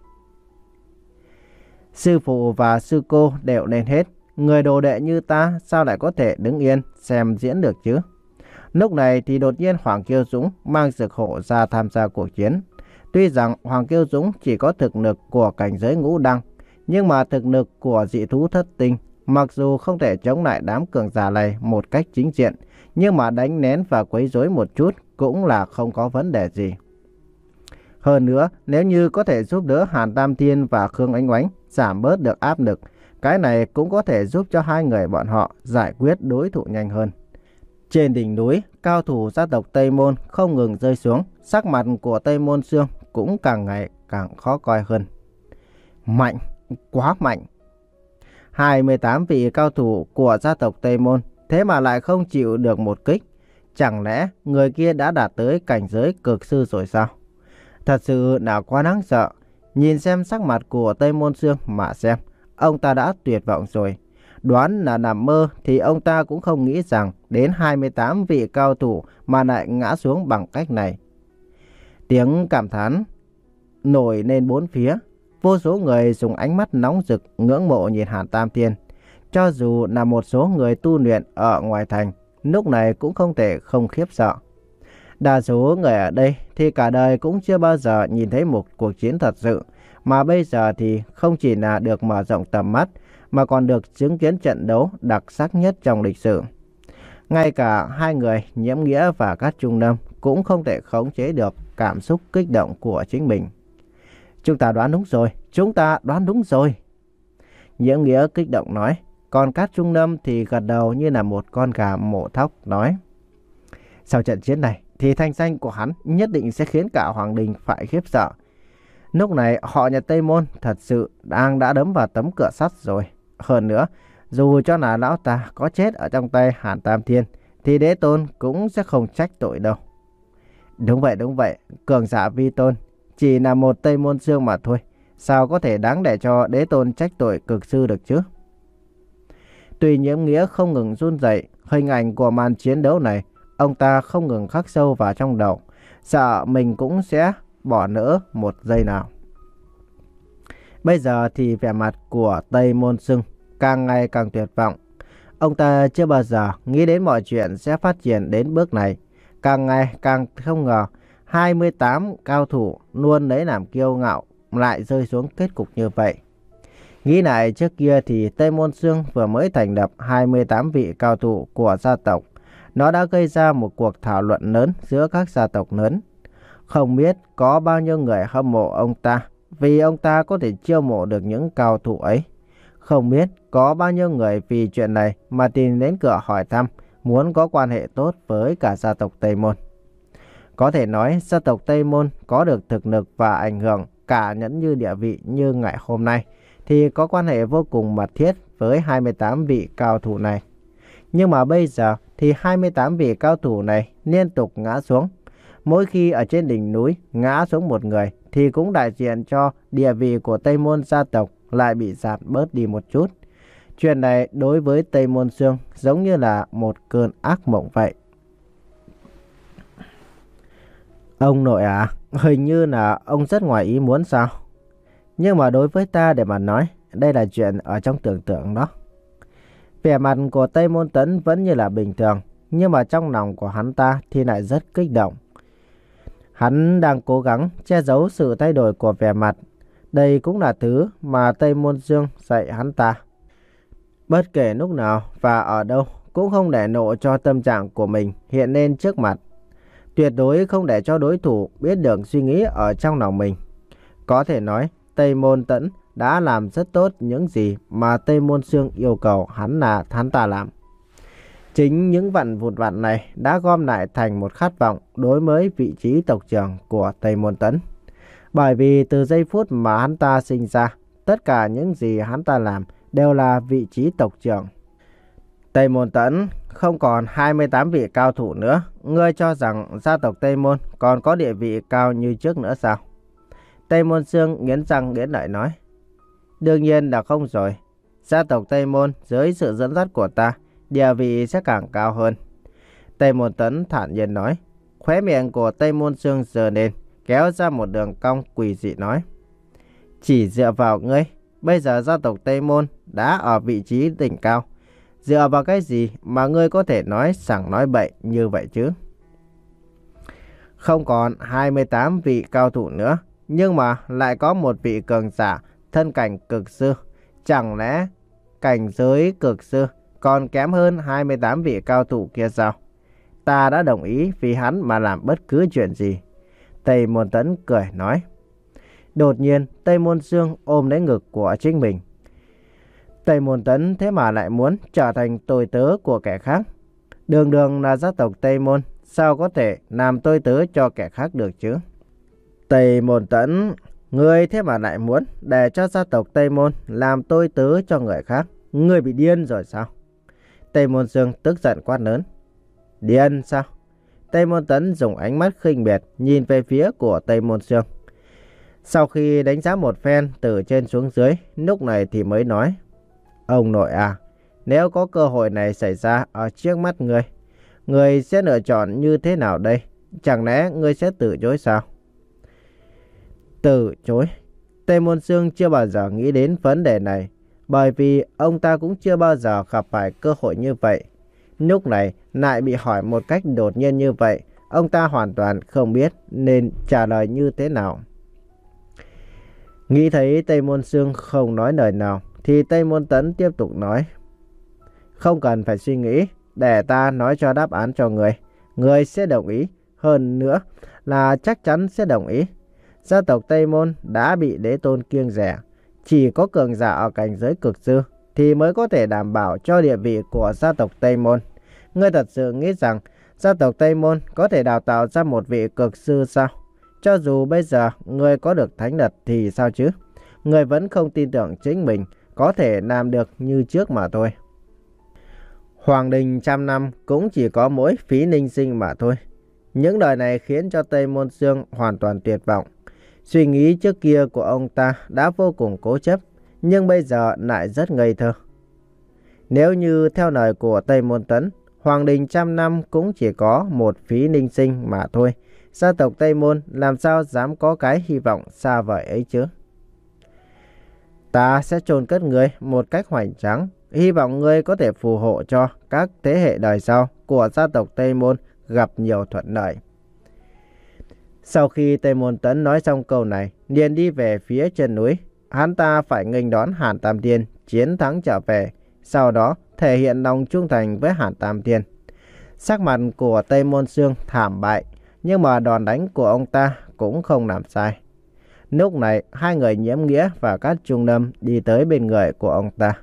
Sư phụ và sư cô đều lên hết. Người đồ đệ như ta sao lại có thể đứng yên xem diễn được chứ? Lúc này thì đột nhiên Hoàng Kiêu Dũng mang dược hộ ra tham gia cuộc chiến. Tuy rằng Hoàng Kiêu Dũng chỉ có thực lực của cảnh giới ngũ đăng, nhưng mà thực lực của dị thú thất tinh, mặc dù không thể chống lại đám cường giả này một cách chính diện, nhưng mà đánh nén và quấy rối một chút cũng là không có vấn đề gì. Hơn nữa, nếu như có thể giúp đỡ Hàn Tam Thiên và Khương Oánh Oánh giảm bớt được áp lực, cái này cũng có thể giúp cho hai người bọn họ giải quyết đối thủ nhanh hơn. Trên đỉnh núi, cao thủ gia tộc Tây Môn không ngừng rơi xuống, sắc mặt của Tây Môn Sương cũng càng ngày càng khó coi hơn. Mạnh, quá mạnh. hai mươi tám vị cao thủ của gia tộc Tây Môn thế mà lại không chịu được một kích. Chẳng lẽ người kia đã đạt tới cảnh giới cực sư rồi sao? Thật sự là quá đáng sợ. Nhìn xem sắc mặt của Tây Môn Sương mà xem, ông ta đã tuyệt vọng rồi. Đoán là nằm mơ thì ông ta cũng không nghĩ rằng đến hai mươi tám vị cao thủ mà lại ngã xuống bằng cách này. Tiếng cảm thán nổi lên bốn phía. Vô số người dùng ánh mắt nóng rực ngưỡng mộ nhìn Hàn Tam Thiên. Cho dù là một số người tu luyện ở ngoài thành, lúc này cũng không thể không khiếp sợ. Đa số người ở đây thì cả đời cũng chưa bao giờ nhìn thấy một cuộc chiến thật sự, mà bây giờ thì không chỉ là được mở rộng tầm mắt, mà còn được chứng kiến trận đấu đặc sắc nhất trong lịch sử. Ngay cả hai người Nhiễm Nghĩa và Cát Trung Lâm cũng không thể khống chế được cảm xúc kích động của chính mình. Chúng ta đoán đúng rồi, chúng ta đoán đúng rồi. Nhiễm Nghĩa kích động nói, còn Cát Trung Lâm thì gật đầu như là một con gà mổ thóc nói. Sau trận chiến này thì thanh danh của hắn nhất định sẽ khiến cả Hoàng Đình phải khiếp sợ. Lúc này họ nhà Tây Môn thật sự đang đã đấm vào tấm cửa sắt rồi. Hơn nữa, dù cho là lão ta có chết ở trong tay Hàn Tam Thiên thì Đế Tôn cũng sẽ không trách tội đâu. Đúng vậy, đúng vậy, cường giả vi tôn chỉ là một Tây Môn Xương mà thôi, sao có thể đáng để cho Đế Tôn trách tội cực sư được chứ? Tuy Nhiễm Nghĩa không ngừng run rẩy, hình ảnh của màn chiến đấu này ông ta không ngừng khắc sâu vào trong đầu, sợ mình cũng sẽ bỏ lỡ một giây nào. Bây giờ thì vẻ mặt của Tây Môn Xương càng ngày càng tuyệt vọng. Ông ta chưa bao giờ nghĩ đến mọi chuyện sẽ phát triển đến bước này. Càng ngày càng không ngờ hai mươi tám cao thủ luôn lấy làm kiêu ngạo lại rơi xuống kết cục như vậy. Nghĩ lại trước kia thì Tây Môn Xương vừa mới thành lập hai mươi tám vị cao thủ của gia tộc. Nó đã gây ra một cuộc thảo luận lớn giữa các gia tộc lớn. Không biết có bao nhiêu người hâm mộ ông ta vì ông ta có thể chiêu mộ được những cao thủ ấy. Không biết có bao nhiêu người vì chuyện này mà tìm đến cửa hỏi thăm, muốn có quan hệ tốt với cả gia tộc Tây Môn. Có thể nói gia tộc Tây Môn có được thực lực và ảnh hưởng cả nhẫn như địa vị như ngày hôm nay thì có quan hệ vô cùng mật thiết với hai mươi tám vị cao thủ này. Nhưng mà bây giờ thì hai mươi tám vị cao thủ này liên tục ngã xuống. Mỗi khi ở trên đỉnh núi ngã xuống một người thì cũng đại diện cho địa vị của Tây Môn gia tộc lại bị giảm bớt đi một chút. Chuyện này đối với Tây Môn Xương giống như là một cơn ác mộng vậy. Ông nội à, hình như là ông rất ngoài ý muốn sao? Nhưng mà đối với ta để mà nói, đây là chuyện ở trong tưởng tượng đó. Vẻ mặt của Tây Môn Tấn vẫn như là bình thường, nhưng mà trong lòng của hắn ta thì lại rất kích động. Hắn đang cố gắng che giấu sự thay đổi của vẻ mặt. Đây cũng là thứ mà Tây Môn Dương dạy hắn ta. Bất kể lúc nào và ở đâu cũng không để lộ cho tâm trạng của mình hiện lên trước mặt. Tuyệt đối không để cho đối thủ biết được suy nghĩ ở trong lòng mình. Có thể nói Tây Môn Tấn đã làm rất tốt những gì mà Tây Môn Xương yêu cầu hắn là hắn ta làm. Chính những vặn vụn vặn này đã gom lại thành một khát vọng đối với vị trí tộc trưởng của Tây Môn Tấn. Bởi vì từ giây phút mà hắn ta sinh ra, tất cả những gì hắn ta làm đều là vị trí tộc trưởng. Tây Môn Tấn không còn hai mươi tám vị cao thủ nữa. Ngươi cho rằng gia tộc Tây Môn còn có địa vị cao như trước nữa sao? Tây Môn Xương nghiến răng nghiến lợi nói. Đương nhiên là không rồi. Gia tộc Tây Môn dưới sự dẫn dắt của ta, địa vị sẽ càng cao hơn. Tây Môn Tấn thản nhiên nói. Khóe miệng của Tây Môn Xương giơ lên, kéo ra một đường cong quỷ dị nói. Chỉ dựa vào ngươi, bây giờ gia tộc Tây Môn đã ở vị trí đỉnh cao. Dựa vào cái gì mà ngươi có thể nói sảng nói bậy như vậy chứ? Không còn hai mươi tám vị cao thủ nữa, nhưng mà lại có một vị cường giả thân cảnh cực sư. Chẳng lẽ cảnh giới cực sư còn kém hơn hai mươi tám vị cao thủ kia sao? Ta đã đồng ý vì hắn mà làm bất cứ chuyện gì. Tây Môn Tấn cười nói. Đột nhiên Tây Môn Dương ôm lấy ngực của chính mình. Tây Môn Tấn thế mà lại muốn trở thành tôi tớ của kẻ khác. Đường đường là gia tộc Tây Môn, sao có thể làm tôi tớ cho kẻ khác được chứ? Tây Môn Tấn, ngươi thế mà lại muốn để cho gia tộc Tây Môn làm tôi tớ cho người khác. Ngươi bị điên rồi sao? Tây Môn Dương tức giận quát lớn. Điên sao? Tây Môn Tấn dùng ánh mắt khinh miệt nhìn về phía của Tây Môn Dương. Sau khi đánh giá một phen từ trên xuống dưới, lúc này thì mới nói. Ông nội à, nếu có cơ hội này xảy ra ở trước mắt ngươi, ngươi sẽ lựa chọn như thế nào đây? Chẳng lẽ ngươi sẽ từ chối sao? Từ chối? Tây Môn Dương chưa bao giờ nghĩ đến vấn đề này, bởi vì ông ta cũng chưa bao giờ gặp phải cơ hội như vậy. Lúc này lại bị hỏi một cách đột nhiên như vậy, ông ta hoàn toàn không biết nên trả lời như thế nào. Nghĩ thấy Tây Môn Xương không nói lời nào, thì Tây Môn Tấn tiếp tục nói. Không cần phải suy nghĩ, để ta nói cho đáp án cho người. Người sẽ đồng ý, hơn nữa là chắc chắn sẽ đồng ý. Gia tộc Tây Môn đã bị đế tôn kiêng rẻ. Chỉ có cường giả ở cảnh giới cực sư thì mới có thể đảm bảo cho địa vị của gia tộc Tây Môn. Ngươi thật sự nghĩ rằng gia tộc Tây Môn có thể đào tạo ra một vị cực sư sao? Cho dù bây giờ ngươi có được thánh đật thì sao chứ? Ngươi vẫn không tin tưởng chính mình có thể làm được như trước mà thôi. Hoàng đình trăm năm cũng chỉ có mỗi Phí Ninh Sinh mà thôi. Những lời này khiến cho Tây Môn Xương hoàn toàn tuyệt vọng. Suy nghĩ trước kia của ông ta đã vô cùng cố chấp, nhưng bây giờ lại rất ngây thơ. Nếu như theo lời của Tây Môn Tấn, Hoàng đình trăm năm cũng chỉ có một Phí Ninh Sinh mà thôi. Gia tộc Tây Môn làm sao dám có cái hy vọng xa vời ấy chứ? Ta sẽ chôn cất ngươi một cách hoành tráng. Hy vọng ngươi có thể phù hộ cho các thế hệ đời sau của gia tộc Tây Môn gặp nhiều thuận lợi. Sau khi Tây Môn Tấn nói xong câu này, liền đi về phía chân núi. Hắn ta phải nghênh đón Hàn Tam Tiên chiến thắng trở về, sau đó thể hiện lòng trung thành với Hàn Tam Tiên. Sắc mặt của Tây Môn Xương thảm bại, nhưng mà đòn đánh của ông ta cũng không làm sai. Lúc này, hai người Nhiễm Nghĩa và Cát Trung Lâm đi tới bên người của ông ta.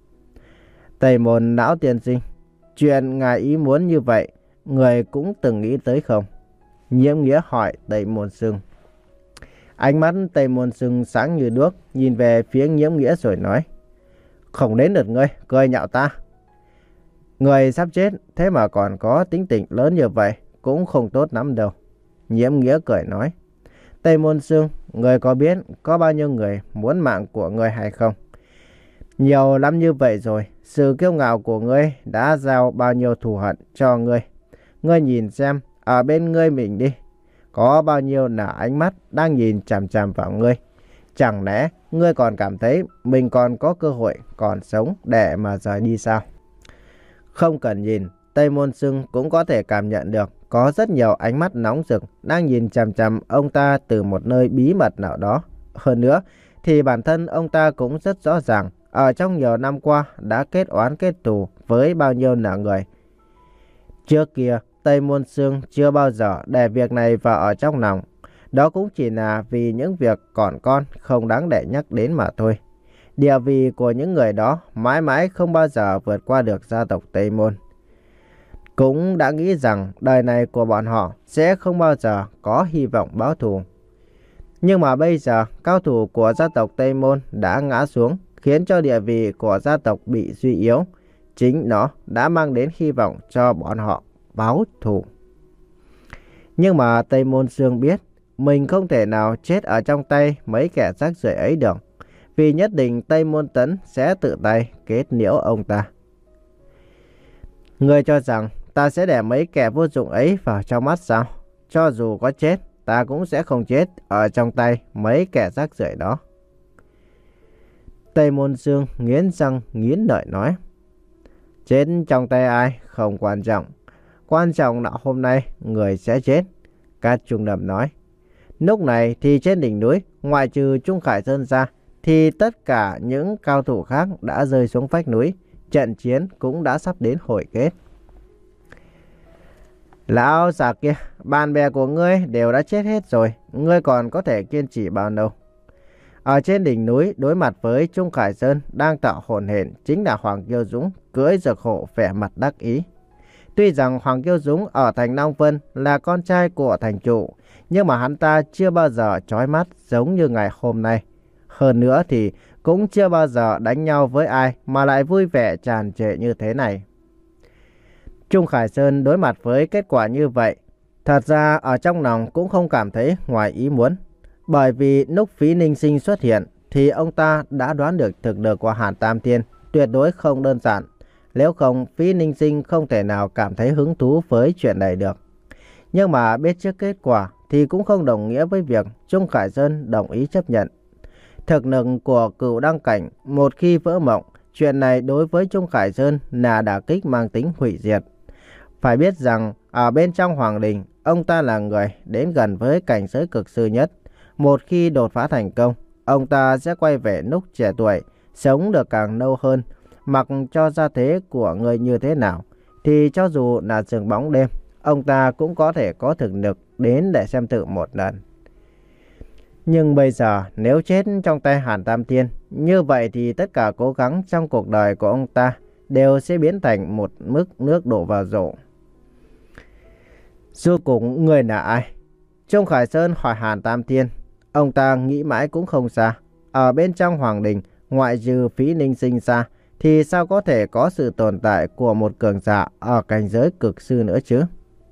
Tây Môn lão tiên sinh, chuyện ngài ý muốn như vậy, người cũng từng nghĩ tới không? Nhiễm Nghĩa hỏi Tây Môn Xương. Ánh mắt Tây Môn Xương sáng như đuốc, nhìn về phía Nhiễm Nghĩa rồi nói. Không đến lượt ngươi, cười nhạo ta. Người sắp chết, thế mà còn có tính tình lớn như vậy, cũng không tốt lắm đâu. Nhiễm Nghĩa cười nói. Tây Môn Xương, người có biết có bao nhiêu người muốn mạng của người hay không? Nhiều lắm như vậy rồi, sự kiêu ngạo của ngươi đã giao bao nhiêu thù hận cho ngươi. Ngươi nhìn xem, ở bên ngươi mình đi, có bao nhiêu là ánh mắt đang nhìn chằm chằm vào ngươi. Chẳng lẽ ngươi còn cảm thấy mình còn có cơ hội còn sống để mà rời đi sao? Không cần nhìn, Tây Môn Xương cũng có thể cảm nhận được có rất nhiều ánh mắt nóng rực đang nhìn chằm chằm ông ta từ một nơi bí mật nào đó. Hơn nữa thì bản thân ông ta cũng rất rõ ràng, ở trong nhiều năm qua đã kết oán kết thù với bao nhiêu là người. Trước kia, Tây Môn Xương chưa bao giờ để việc này vào ở trong lòng. Đó cũng chỉ là vì những việc còn con không đáng để nhắc đến mà thôi. Địa vị của những người đó mãi mãi không bao giờ vượt qua được gia tộc Tây Môn. Cũng đã nghĩ rằng đời này của bọn họ sẽ không bao giờ có hy vọng báo thù. Nhưng mà bây giờ cao thủ của gia tộc Tây Môn đã ngã xuống, khiến cho địa vị của gia tộc bị suy yếu. Chính nó đã mang đến hy vọng cho bọn họ báo thù. Nhưng mà Tây Môn Xương biết mình không thể nào chết ở trong tay mấy kẻ rác rưởi ấy được, vì nhất định Tây Môn Tấn sẽ tự tay kết liễu ông ta. Ngươi cho rằng ta sẽ để mấy kẻ vô dụng ấy vào trong mắt sao? Cho dù có chết, ta cũng sẽ không chết ở trong tay mấy kẻ rác rưởi đó. Tây Môn Xương nghiến răng nghiến lợi nói. Chết trong tay ai không quan trọng. Quan trọng là hôm nay người sẽ chết. Cát Trung Lâm nói. Lúc này thì trên đỉnh núi, ngoại trừ Trung Khải Sơn ra, thì tất cả những cao thủ khác đã rơi xuống vách núi. Trận chiến cũng đã sắp đến hồi kết. Lão già kia, bạn bè của ngươi đều đã chết hết rồi. Ngươi còn có thể kiên trì bao lâu? Ở trên đỉnh núi, đối mặt với Trung Khải Sơn đang tạo hồn hển chính là Hoàng Kiêu Dũng cưỡi dược hộ vẻ mặt đắc ý. Tuy rằng Hoàng Kiêu Dũng ở thành Long Vân là con trai của thành chủ, nhưng mà hắn ta chưa bao giờ chói mắt giống như ngày hôm nay. Hơn nữa thì cũng chưa bao giờ đánh nhau với ai mà lại vui vẻ tràn trề như thế này. Trung Khải Sơn đối mặt với kết quả như vậy, thật ra ở trong lòng cũng không cảm thấy ngoài ý muốn. Bởi vì lúc Phí Ninh Sinh xuất hiện thì ông ta đã đoán được thực lực của Hàn Tam Tiên tuyệt đối không đơn giản. Nếu không, Phí Ninh Sinh không thể nào cảm thấy hứng thú với chuyện này được. Nhưng mà biết trước kết quả thì cũng không đồng nghĩa với việc Trung Khải Sơn đồng ý chấp nhận. Thực lực của Cửu Đăng Cảnh một khi vỡ mộng, chuyện này đối với Trung Khải Sơn là đả kích mang tính hủy diệt. Phải biết rằng ở bên trong Hoàng Đình, ông ta là người đến gần với cảnh giới cực sư nhất. Một khi đột phá thành công, ông ta sẽ quay về lúc trẻ tuổi, sống được càng lâu hơn. Mặc cho gia thế của người như thế nào, thì cho dù là sương bóng đêm, ông ta cũng có thể có thực lực đến để xem thử một lần. Nhưng bây giờ nếu chết trong tay Hàn Tam Thiên, như vậy thì tất cả cố gắng trong cuộc đời của ông ta đều sẽ biến thành một mức nước đổ vào rổ. Rốt cuộc người là ai? Trung Khải Sơn hỏi Hàn Tam Thiên. Ông ta nghĩ mãi cũng không xa. Ở bên trong Hoàng Đình, ngoại trừ Phí Ninh Sinh ra, thì sao có thể có sự tồn tại của một cường giả ở cảnh giới cực sư nữa chứ?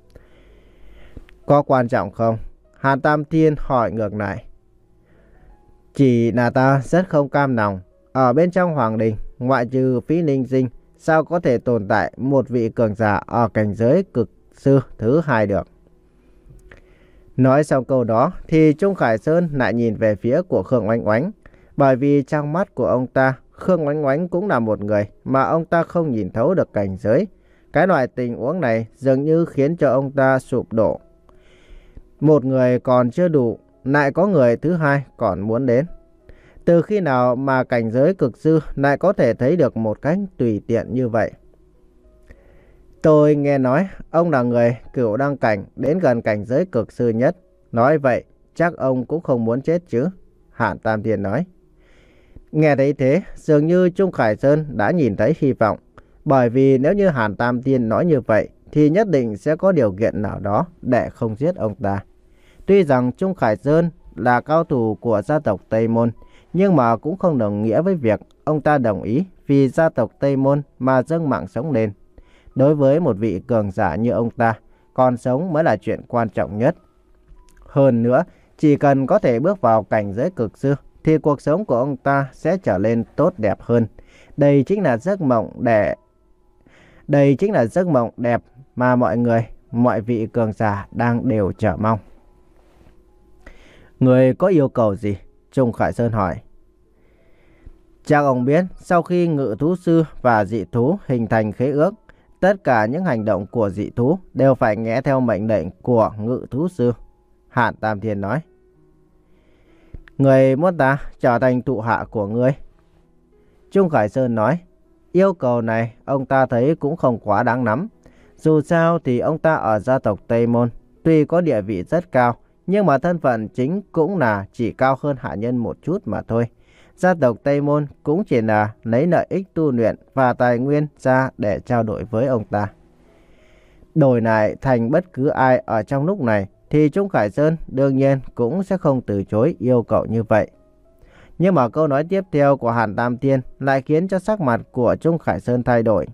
Có quan trọng không? Hàn Tam Thiên hỏi ngược lại. Chỉ là ta rất không cam lòng. Ở bên trong Hoàng Đình, ngoại trừ Phí Ninh Sinh, sao có thể tồn tại một vị cường giả ở cảnh giới cực sư thứ hai được? Nói xong câu đó thì Trung Khải Sơn lại nhìn về phía của Khương Oánh Oánh. Bởi vì trong mắt của ông ta, Khương Oánh Oánh cũng là một người mà ông ta không nhìn thấu được cảnh giới. Cái loại tình huống này dường như khiến cho ông ta sụp đổ. Một người còn chưa đủ, lại có người thứ hai còn muốn đến. Từ khi nào mà cảnh giới cực sư lại có thể thấy được một cách tùy tiện như vậy? Tôi nghe nói ông là người cửu đăng cảnh đến gần cảnh giới cực sư nhất. Nói vậy chắc ông cũng không muốn chết chứ? Hàn Tam Thiên nói. Nghe thấy thế, dường như Trung Khải Sơn đã nhìn thấy hy vọng. Bởi vì nếu như Hàn Tam Thiên nói như vậy thì nhất định sẽ có điều kiện nào đó để không giết ông ta. Tuy rằng Trung Khải Sơn là cao thủ của gia tộc Tây Môn, nhưng mà cũng không đồng nghĩa với việc ông ta đồng ý vì gia tộc Tây Môn mà dâng mạng sống lên. Đối với một vị cường giả như ông ta, còn sống mới là chuyện quan trọng nhất. Hơn nữa, chỉ cần có thể bước vào cảnh giới cực sư, thì cuộc sống của ông ta sẽ trở nên tốt đẹp hơn. Đây chính là giấc mộng để... Đây chính là giấc mộng đẹp mà mọi người, mọi vị cường giả đang đều chờ mong. Người có yêu cầu gì? Trung Khải Sơn hỏi. Chắc ông biết, sau khi ngự thú sư và dị thú hình thành khế ước, tất cả những hành động của dị thú đều phải nghe theo mệnh lệnh của ngự thú sư. Hàn Tam Thiên nói. Người muốn ta trở thành thụ hạ của ngươi? Trung Khải Sơn nói. Yêu cầu này ông ta thấy cũng không quá đáng lắm. Dù sao thì ông ta ở gia tộc Tây Môn, tuy có địa vị rất cao, nhưng mà thân phận chính cũng là chỉ cao hơn hạ nhân một chút mà thôi. Gia tộc Tây Môn cũng chỉ là lấy lợi ích tu luyện và tài nguyên ra để trao đổi với ông ta. Đổi lại thành bất cứ ai ở trong lúc này thì Trung Khải Sơn đương nhiên cũng sẽ không từ chối yêu cầu như vậy. Nhưng mà câu nói tiếp theo của Hàn Tam Thiên lại khiến cho sắc mặt của Trung Khải Sơn thay đổi.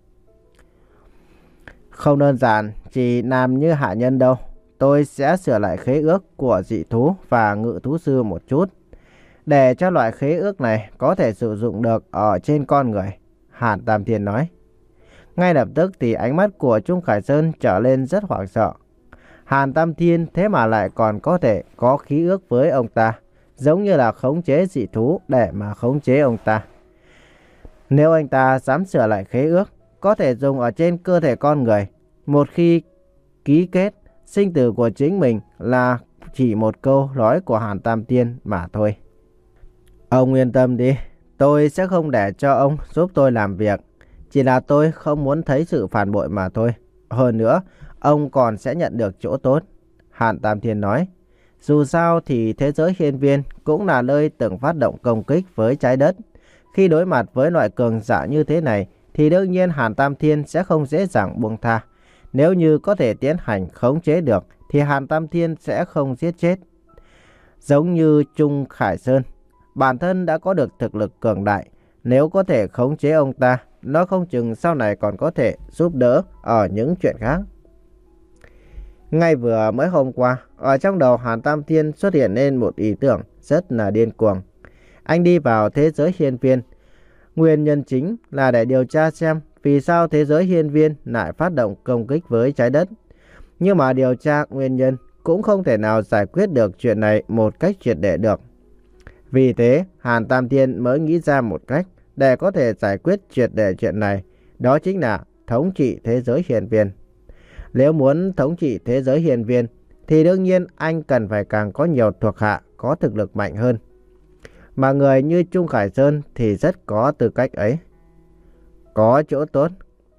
Không đơn giản chỉ làm như hạ nhân đâu. Tôi sẽ sửa lại khế ước của dị thú và ngự thú sư một chút, để cho loại khế ước này có thể sử dụng được ở trên con người. Hàn Tam Thiên nói. Ngay lập tức thì ánh mắt của Trung Khải Sơn trở lên rất hoảng sợ. Hàn Tam Thiên thế mà lại còn có thể có khí ước với ông ta, giống như là khống chế dị thú để mà khống chế ông ta. Nếu anh ta dám sửa lại khế ước, có thể dùng ở trên cơ thể con người. Một khi ký kết, sinh tử của chính mình là chỉ một câu nói của Hàn Tam Thiên mà thôi. Ông yên tâm đi, tôi sẽ không để cho ông giúp tôi làm việc. Chỉ là tôi không muốn thấy sự phản bội mà thôi. Hơn nữa, ông còn sẽ nhận được chỗ tốt. Hàn Tam Thiên nói. Dù sao thì thế giới hiên viên cũng là nơi từng phát động công kích với trái đất. Khi đối mặt với loại cường giả như thế này, thì đương nhiên Hàn Tam Thiên sẽ không dễ dàng buông tha. Nếu như có thể tiến hành khống chế được, thì Hàn Tam Thiên sẽ không giết chết. Giống như Trung Khải Sơn, bản thân đã có được thực lực cường đại. Nếu có thể khống chế ông ta, nó không chừng sau này còn có thể giúp đỡ ở những chuyện khác. Ngay vừa mới hôm qua, ở trong đầu Hàn Tam Thiên xuất hiện lên một ý tưởng rất là điên cuồng. Anh đi vào thế giới hiên viên. Nguyên nhân chính là để điều tra xem vì sao thế giới hiên viên lại phát động công kích với trái đất. Nhưng mà điều tra nguyên nhân cũng không thể nào giải quyết được chuyện này một cách triệt để được. Vì thế, Hàn Tam Thiên mới nghĩ ra một cách để có thể giải quyết triệt để chuyện này. Đó chính là thống trị thế giới hiên viên. Nếu muốn thống trị thế giới hiên viên thì đương nhiên anh cần phải càng có nhiều thuộc hạ có thực lực mạnh hơn. Mà người như Trung Khải Sơn thì rất có tư cách ấy. Có chỗ tốt.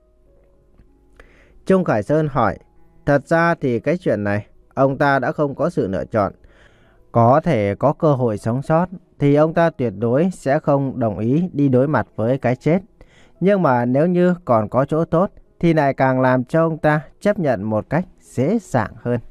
Trung Khải Sơn hỏi, thật ra thì cái chuyện này, ông ta đã không có sự lựa chọn. Có thể có cơ hội sống sót, thì ông ta tuyệt đối sẽ không đồng ý đi đối mặt với cái chết. Nhưng mà nếu như còn có chỗ tốt, thì lại càng làm cho ông ta chấp nhận một cách dễ dàng hơn.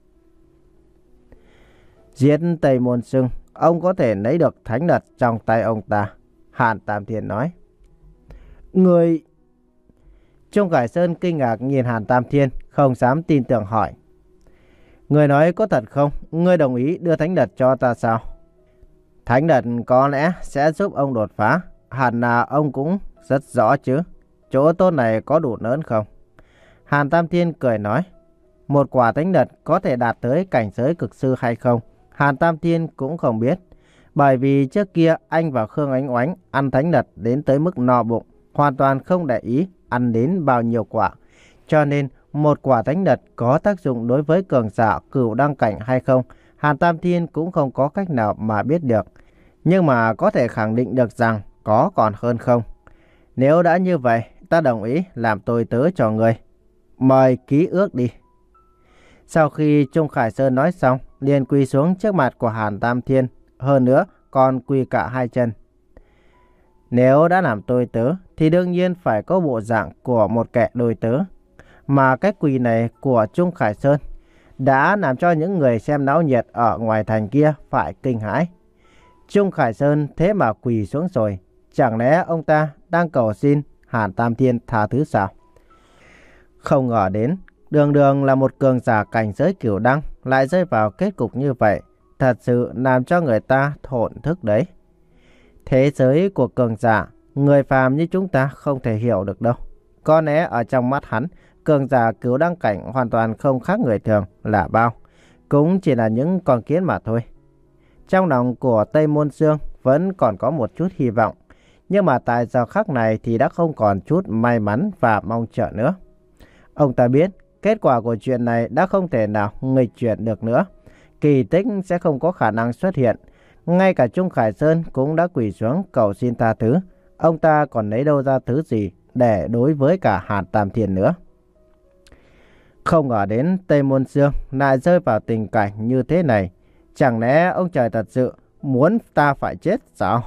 Giết Tây Môn Xưng, ông có thể lấy được thánh vật trong tay ông ta. Hàn Tam Thiên nói. Người... Trung Khải Sơn kinh ngạc nhìn Hàn Tam Thiên, không dám tin tưởng hỏi. Người nói có thật không? Người đồng ý đưa thánh vật cho ta sao? Thánh vật có lẽ sẽ giúp ông đột phá. Hẳn là ông cũng rất rõ chứ. Chỗ tốt này có đủ lớn không? Hàn Tam Thiên cười nói. Một quả thánh vật có thể đạt tới cảnh giới cực sư hay không? Hàn Tam Thiên cũng không biết. Bởi vì trước kia anh và Khương Ánh Oánh ăn thánh vật đến tới mức no bụng, hoàn toàn không để ý ăn đến bao nhiêu quả. Cho nên một quả thánh vật có tác dụng đối với cường giả cửu đăng cảnh hay không, Hàn Tam Thiên cũng không có cách nào mà biết được. Nhưng mà có thể khẳng định được rằng có còn hơn không. Nếu đã như vậy, ta đồng ý làm tôi tớ cho người. Mời ký ước đi. Sau khi Trung Khải Sơn nói xong, liền quỳ xuống trước mặt của Hàn Tam Thiên. Hơn nữa, còn quỳ cả hai chân. Nếu đã làm tôi tớ, thì đương nhiên phải có bộ dạng của một kẻ đôi tớ. Mà cách quỳ này của Trung Khải Sơn đã làm cho những người xem náo nhiệt ở ngoài thành kia phải kinh hãi. Trung Khải Sơn thế mà quỳ xuống rồi. Chẳng lẽ ông ta đang cầu xin Hàn Tam Thiên tha thứ sao? Không ngờ đến, đường đường là một cường giả cảnh giới cửu đăng lại rơi vào kết cục như vậy. Thật sự làm cho người ta thổn thức đấy. Thế giới của cường giả, người phàm như chúng ta không thể hiểu được đâu. Có lẽ ở trong mắt hắn, cường giả cửu đăng cảnh hoàn toàn không khác người thường là bao. Cũng chỉ là những con kiến mà thôi. Trong lòng của Tây Môn Xương vẫn còn có một chút hy vọng. Nhưng mà tại giờ khắc này thì đã không còn chút may mắn và mong chờ nữa. Ông ta biết kết quả của chuyện này đã không thể nào nghịch chuyển được nữa. Kỳ tích sẽ không có khả năng xuất hiện. Ngay cả Trung Khải Sơn cũng đã quỳ xuống cầu xin tha thứ. Ông ta còn lấy đâu ra thứ gì để đối với cả Hàn Tam Thiên nữa. Không ngờ đến Tây Môn Xương lại rơi vào tình cảnh như thế này. Chẳng lẽ ông trời thật sự muốn ta phải chết sao?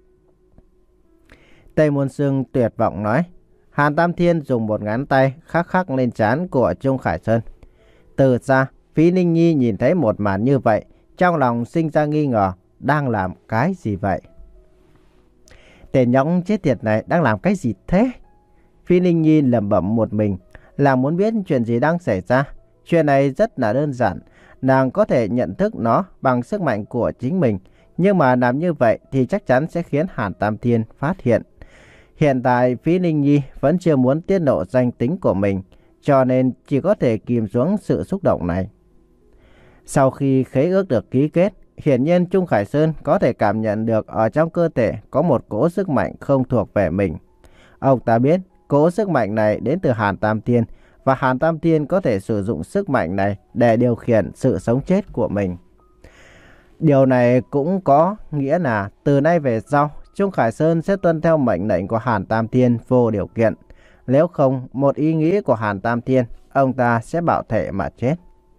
Tây Môn Xương tuyệt vọng nói. Hàn Tam Thiên dùng một ngón tay khắc khắc lên trán của Trung Khải Sơn. Từ xa, Phí Ninh Nhi nhìn thấy một màn như vậy, trong lòng sinh ra nghi ngờ, đang làm cái gì vậy? Tên nhóc chết tiệt này đang làm cái gì thế? Phí Ninh Nhi lẩm bẩm một mình, là muốn biết chuyện gì đang xảy ra. Chuyện này rất là đơn giản, nàng có thể nhận thức nó bằng sức mạnh của chính mình, nhưng mà làm như vậy thì chắc chắn sẽ khiến Hàn Tam Thiên phát hiện. Hiện tại Phí Ninh Nhi vẫn chưa muốn tiết lộ danh tính của mình, cho nên chỉ có thể kìm xuống sự xúc động này. Sau khi khế ước được ký kết, hiển nhiên Trung Khải Sơn có thể cảm nhận được ở trong cơ thể có một cỗ sức mạnh không thuộc về mình. Ông ta biết cỗ sức mạnh này đến từ Hàn Tam Thiên, và Hàn Tam Thiên có thể sử dụng sức mạnh này để điều khiển sự sống chết của mình. Điều này cũng có nghĩa là từ nay về sau, Trung Khải Sơn sẽ tuân theo mệnh lệnh của Hàn Tam Thiên vô điều kiện. Nếu không, một ý nghĩ của Hàn Tam Thiên, ông ta sẽ bạo thể mà chết.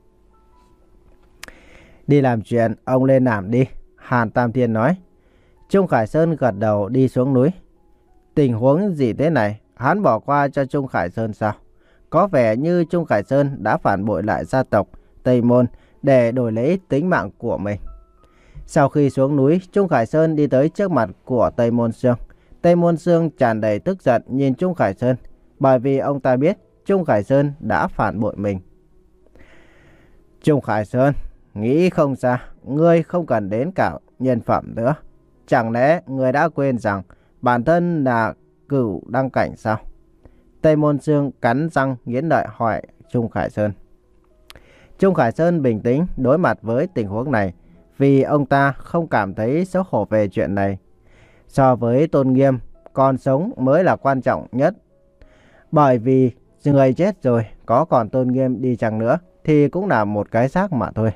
Đi làm chuyện, ông lên làm đi, Hàn Tam Thiên nói. Trung Khải Sơn gật đầu đi xuống núi. Tình huống gì thế này, hắn bỏ qua cho Trung Khải Sơn sao? Có vẻ như Trung Khải Sơn đã phản bội lại gia tộc Tây Môn để đổi lấy tính mạng của mình. Sau khi xuống núi, Trung Khải Sơn đi tới trước mặt của Tây Môn Xương. Tây Môn Xương tràn đầy tức giận nhìn Trung Khải Sơn, bởi vì ông ta biết Trung Khải Sơn đã phản bội mình. Trung Khải Sơn, nghĩ không ra, ngươi không cần đến cả nhân phẩm nữa. Chẳng lẽ ngươi đã quên rằng bản thân là cửu đăng cảnh sao? Tây Môn Xương cắn răng nghiến lợi hỏi Trung Khải Sơn. Trung Khải Sơn bình tĩnh đối mặt với tình huống này, vì ông ta không cảm thấy xấu hổ về chuyện này. So với tôn nghiêm, còn sống mới là quan trọng nhất. Bởi vì người chết rồi, có còn tôn nghiêm đi chăng nữa, thì cũng là một cái xác mà thôi.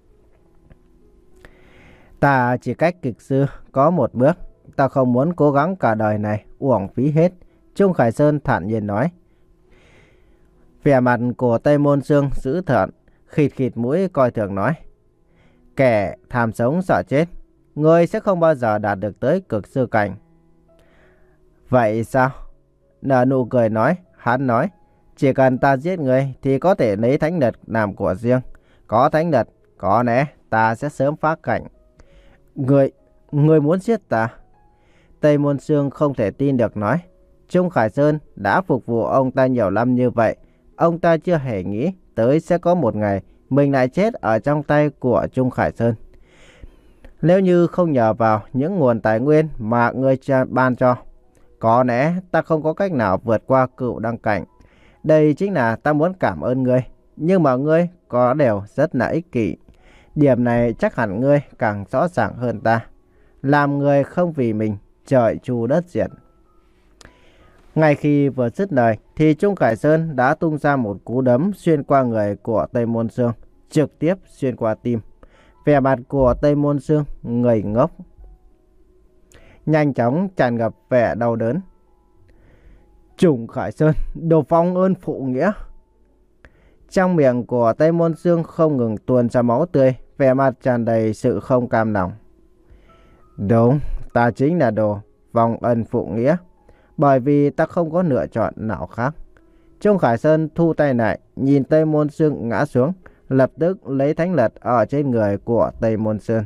Ta chỉ cách kịch sư có một bước, ta không muốn cố gắng cả đời này uổng phí hết, Trung Khải Sơn thản nhiên nói. Vẻ mặt của Tây Môn Xương dữ thợn, khịt khịt mũi coi thường nói. Kẻ tham sống sợ chết, ngươi sẽ không bao giờ đạt được tới cực sư cảnh. Vậy sao? Nở nụ cười nói, hắn nói. Chỉ cần ta giết ngươi thì có thể lấy thánh lực làm của riêng. Có thánh lực, có lẽ ta sẽ sớm phá cảnh. Ngươi, ngươi muốn giết ta? Tây Môn Xương không thể tin được nói. Trung Khải Sơn đã phục vụ ông ta nhiều năm như vậy. Ông ta chưa hề nghĩ tới sẽ có một ngày mình lại chết ở trong tay của Trung Khải Sơn. Nếu như không nhờ vào những nguồn tài nguyên mà ngươi ban cho, có lẽ ta không có cách nào vượt qua cựu đăng cảnh. Đây chính là ta muốn cảm ơn ngươi. Nhưng mà ngươi có đều rất là ích kỷ. Điểm này chắc hẳn ngươi càng rõ ràng hơn ta. Làm người không vì mình, trời chu đất diệt. Ngay khi vừa dứt lời thì Trung Khải Sơn đã tung ra một cú đấm xuyên qua người của Tây Môn Xương, trực tiếp xuyên qua tim. Vẻ mặt của Tây Môn Xương ngây ngốc, nhanh chóng tràn ngập vẻ đau đớn. Trung Khải Sơn, đồ phong ơn phụ nghĩa. Trong miệng của Tây Môn Xương không ngừng tuôn ra máu tươi, vẻ mặt tràn đầy sự không cam lòng. Đúng, ta chính là đồ vong ân phụ nghĩa, bởi vì ta không có lựa chọn nào khác. Trung Khải Sơn thu tay lại, nhìn Tây Môn Xương ngã xuống, lập tức lấy thánh lực ở trên người của Tây Môn Xương.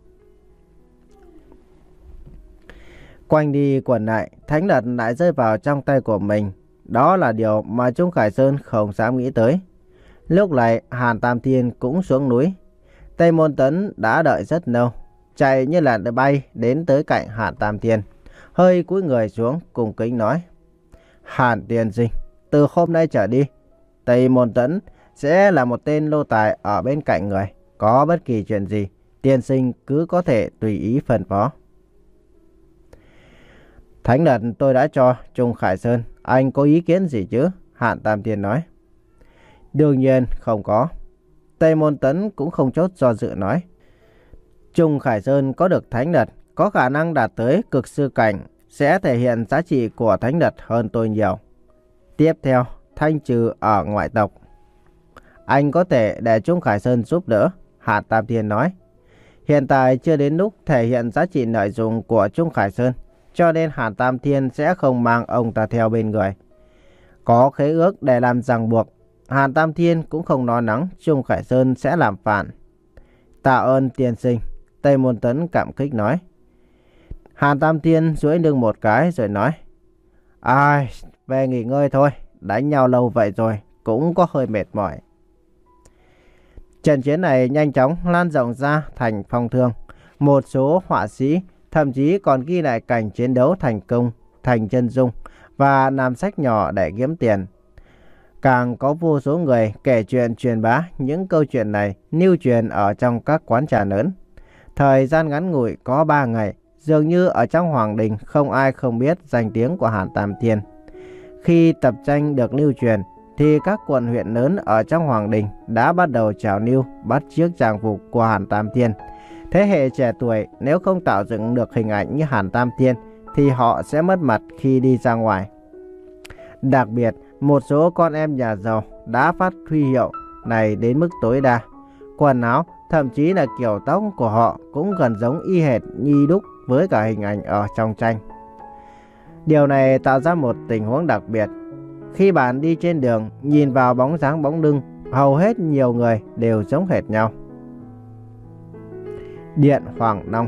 Quanh đi quẩn lại, thánh lực lại rơi vào trong tay của mình. Đó là điều mà Trung Khải Sơn không dám nghĩ tới. Lúc này Hàn Tam Thiên cũng xuống núi. Tây Môn Tấn đã đợi rất lâu, chạy như là bay đến tới cạnh Hàn Tam Thiên, hơi cúi người xuống cùng kính nói. Hàn tiên sinh, từ hôm nay trở đi, Tây Môn Tấn sẽ là một tên nô tài ở bên cạnh người. Có bất kỳ chuyện gì, tiên sinh cứ có thể tùy ý phân phó. Thánh lực tôi đã cho Trung Khải Sơn, anh có ý kiến gì chứ? Hàn Tam Thiên nói. Đương nhiên không có. Tây Môn Tấn cũng không chốt do dự nói. Trung Khải Sơn có được thánh lực, có khả năng đạt tới cực sư cảnh, sẽ thể hiện giá trị của thánh lực hơn tôi nhiều. Tiếp theo, thanh trừ ở ngoại tộc. Anh có thể để Trung Khải Sơn giúp đỡ, Hàn Tam Thiên nói. Hiện tại chưa đến lúc thể hiện giá trị lợi dụng của Trung Khải Sơn, cho nên Hàn Tam Thiên sẽ không mang ông ta theo bên người. Có khế ước để làm ràng buộc, Hàn Tam Thiên cũng không lo lắng Trung Khải Sơn sẽ làm phản. Tạ ơn tiên sinh, Tây Môn Tấn cảm kích nói. Hàn Tam Thiên duỗi lưng một cái rồi nói. Ai, về nghỉ ngơi thôi, đánh nhau lâu vậy rồi, cũng có hơi mệt mỏi. Trận chiến này nhanh chóng lan rộng ra thành phong thương. Một số họa sĩ thậm chí còn ghi lại cảnh chiến đấu thành công, thành chân dung và làm sách nhỏ để kiếm tiền. Càng có vô số người kể chuyện truyền bá những câu chuyện này lưu truyền ở trong các quán trà lớn. Thời gian ngắn ngủi có ba ngày, dường như ở trong Hoàng Đình không ai không biết danh tiếng của Hàn Tam Thiên. Khi tập tranh được lưu truyền, thì các quận huyện lớn ở trong Hoàng Đình đã bắt đầu trào lưu bắt chước trang phục của Hàn Tam Thiên. Thế hệ trẻ tuổi nếu không tạo dựng được hình ảnh như Hàn Tam Thiên thì họ sẽ mất mặt khi đi ra ngoài. Đặc biệt, một số con em nhà giàu đã phát huy hiệu này đến mức tối đa. Quần áo, thậm chí là kiểu tóc của họ cũng gần giống y hệt như đúc với cả hình ảnh ở trong tranh. Điều này tạo ra một tình huống đặc biệt. Khi bạn đi trên đường, nhìn vào bóng dáng bóng lưng, hầu hết nhiều người đều giống hệt nhau. Điện Hoàng Long.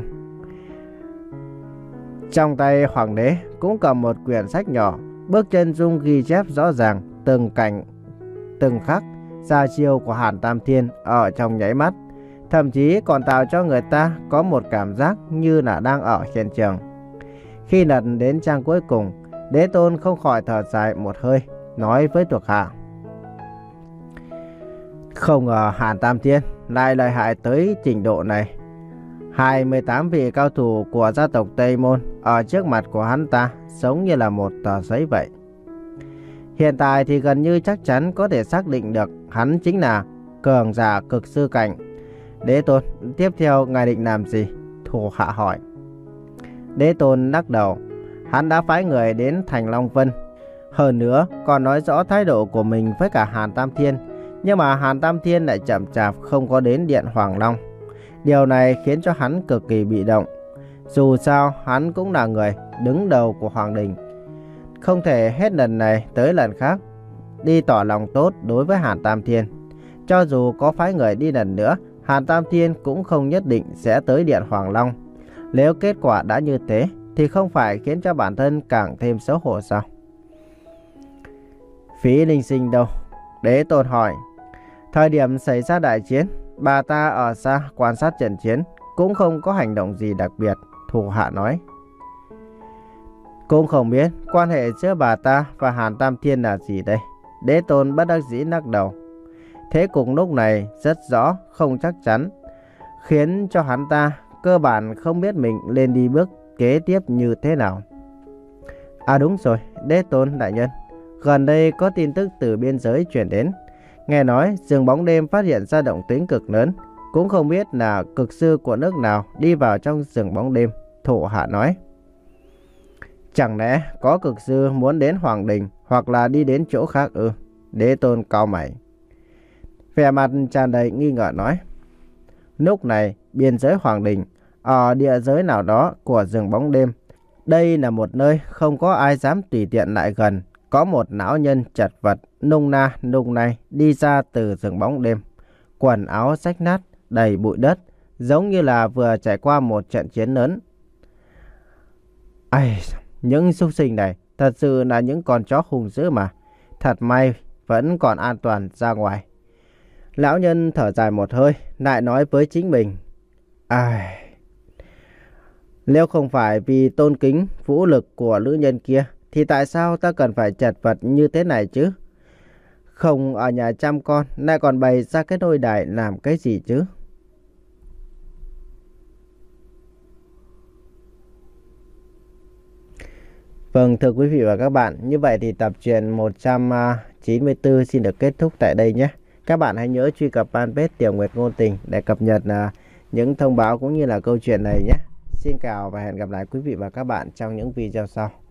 Trong tay hoàng đế cũng cầm một quyển sách nhỏ, bước chân dung ghi chép rõ ràng từng cảnh, từng khắc ra chiêu của Hàn Tam Thiên ở trong nháy mắt, thậm chí còn tạo cho người ta có một cảm giác như là đang ở hiện trường. Khi lật đến trang cuối cùng, Đế Tôn không khỏi thở dài một hơi, nói với thuộc hạ. Không ngờ Hàn Tam Thiên lại lợi hại tới trình độ này. hai mươi tám vị cao thủ của gia tộc Tây Môn ở trước mặt của hắn ta giống như là một tờ giấy vậy. Hiện tại thì gần như chắc chắn có thể xác định được hắn chính là cường giả cực sư cảnh. Đế tôn, tiếp theo ngài định làm gì? Thủ hạ hỏi. Đế tôn lắc đầu. Hắn đã phái người đến thành Long Vân. Hơn nữa còn nói rõ thái độ của mình với cả Hàn Tam Thiên. Nhưng mà Hàn Tam Thiên lại chậm chạp không có đến Điện Hoàng Long. Điều này khiến cho hắn cực kỳ bị động. Dù sao hắn cũng là người đứng đầu của Hoàng Đình, không thể hết lần này tới lần khác đi tỏ lòng tốt đối với Hàn Tam Thiên. Cho dù có phái người đi lần nữa, Hàn Tam Thiên cũng không nhất định sẽ tới Điện Hoàng Long. Nếu kết quả đã như thế thì không phải khiến cho bản thân càng thêm xấu hổ sao? Phí Linh Sinh đâu? Đế tôn hỏi. Thời điểm xảy ra đại chiến, bà ta ở xa quan sát trận chiến, cũng không có hành động gì đặc biệt. Thủ hạ nói. Cũng không biết quan hệ giữa bà ta và Hàn Tam Thiên là gì đây? Đế tôn bất đắc dĩ lắc đầu. Thế cục lúc này rất rõ, không chắc chắn, khiến cho hắn ta cơ bản không biết mình lên đi bước kế tiếp như thế nào. À đúng rồi, Đế tôn đại nhân, gần đây có tin tức từ biên giới chuyển đến. Nghe nói rừng bóng đêm phát hiện ra động tĩnh cực lớn, cũng không biết là cực sư của nước nào đi vào trong rừng bóng đêm. Thủ hạ nói. Chẳng lẽ có cực sư muốn đến Hoàng Đình hoặc là đi đến chỗ khác ư? Đế tôn cau mày, vẻ mặt tràn đầy nghi ngờ nói. Lúc này biên giới Hoàng Đình ở địa giới nào đó của rừng bóng đêm. Đây là một nơi không có ai dám tùy tiện lại gần. Có một lão nhân chật vật nung na nung nay đi ra từ rừng bóng đêm, quần áo rách nát đầy bụi đất, giống như là vừa trải qua một trận chiến lớn. Ai, những súc sinh này thật sự là những con chó hung dữ mà. Thật may vẫn còn an toàn ra ngoài. Lão nhân thở dài một hơi, lại nói với chính mình. Ai, nếu không phải vì tôn kính vũ lực của nữ nhân kia, thì tại sao ta cần phải chật vật như thế này chứ? Không ở nhà chăm con, lại còn bày ra cái đôi đài làm cái gì chứ? Vâng, thưa quý vị và các bạn, như vậy thì tập truyện một trăm chín mươi tư xin được kết thúc tại đây nhé. Các bạn hãy nhớ truy cập fanpage Tiểu Nguyệt Ngôn Tình để cập nhật những thông báo cũng như là câu chuyện này nhé. Xin chào và hẹn gặp lại quý vị và các bạn trong những video sau.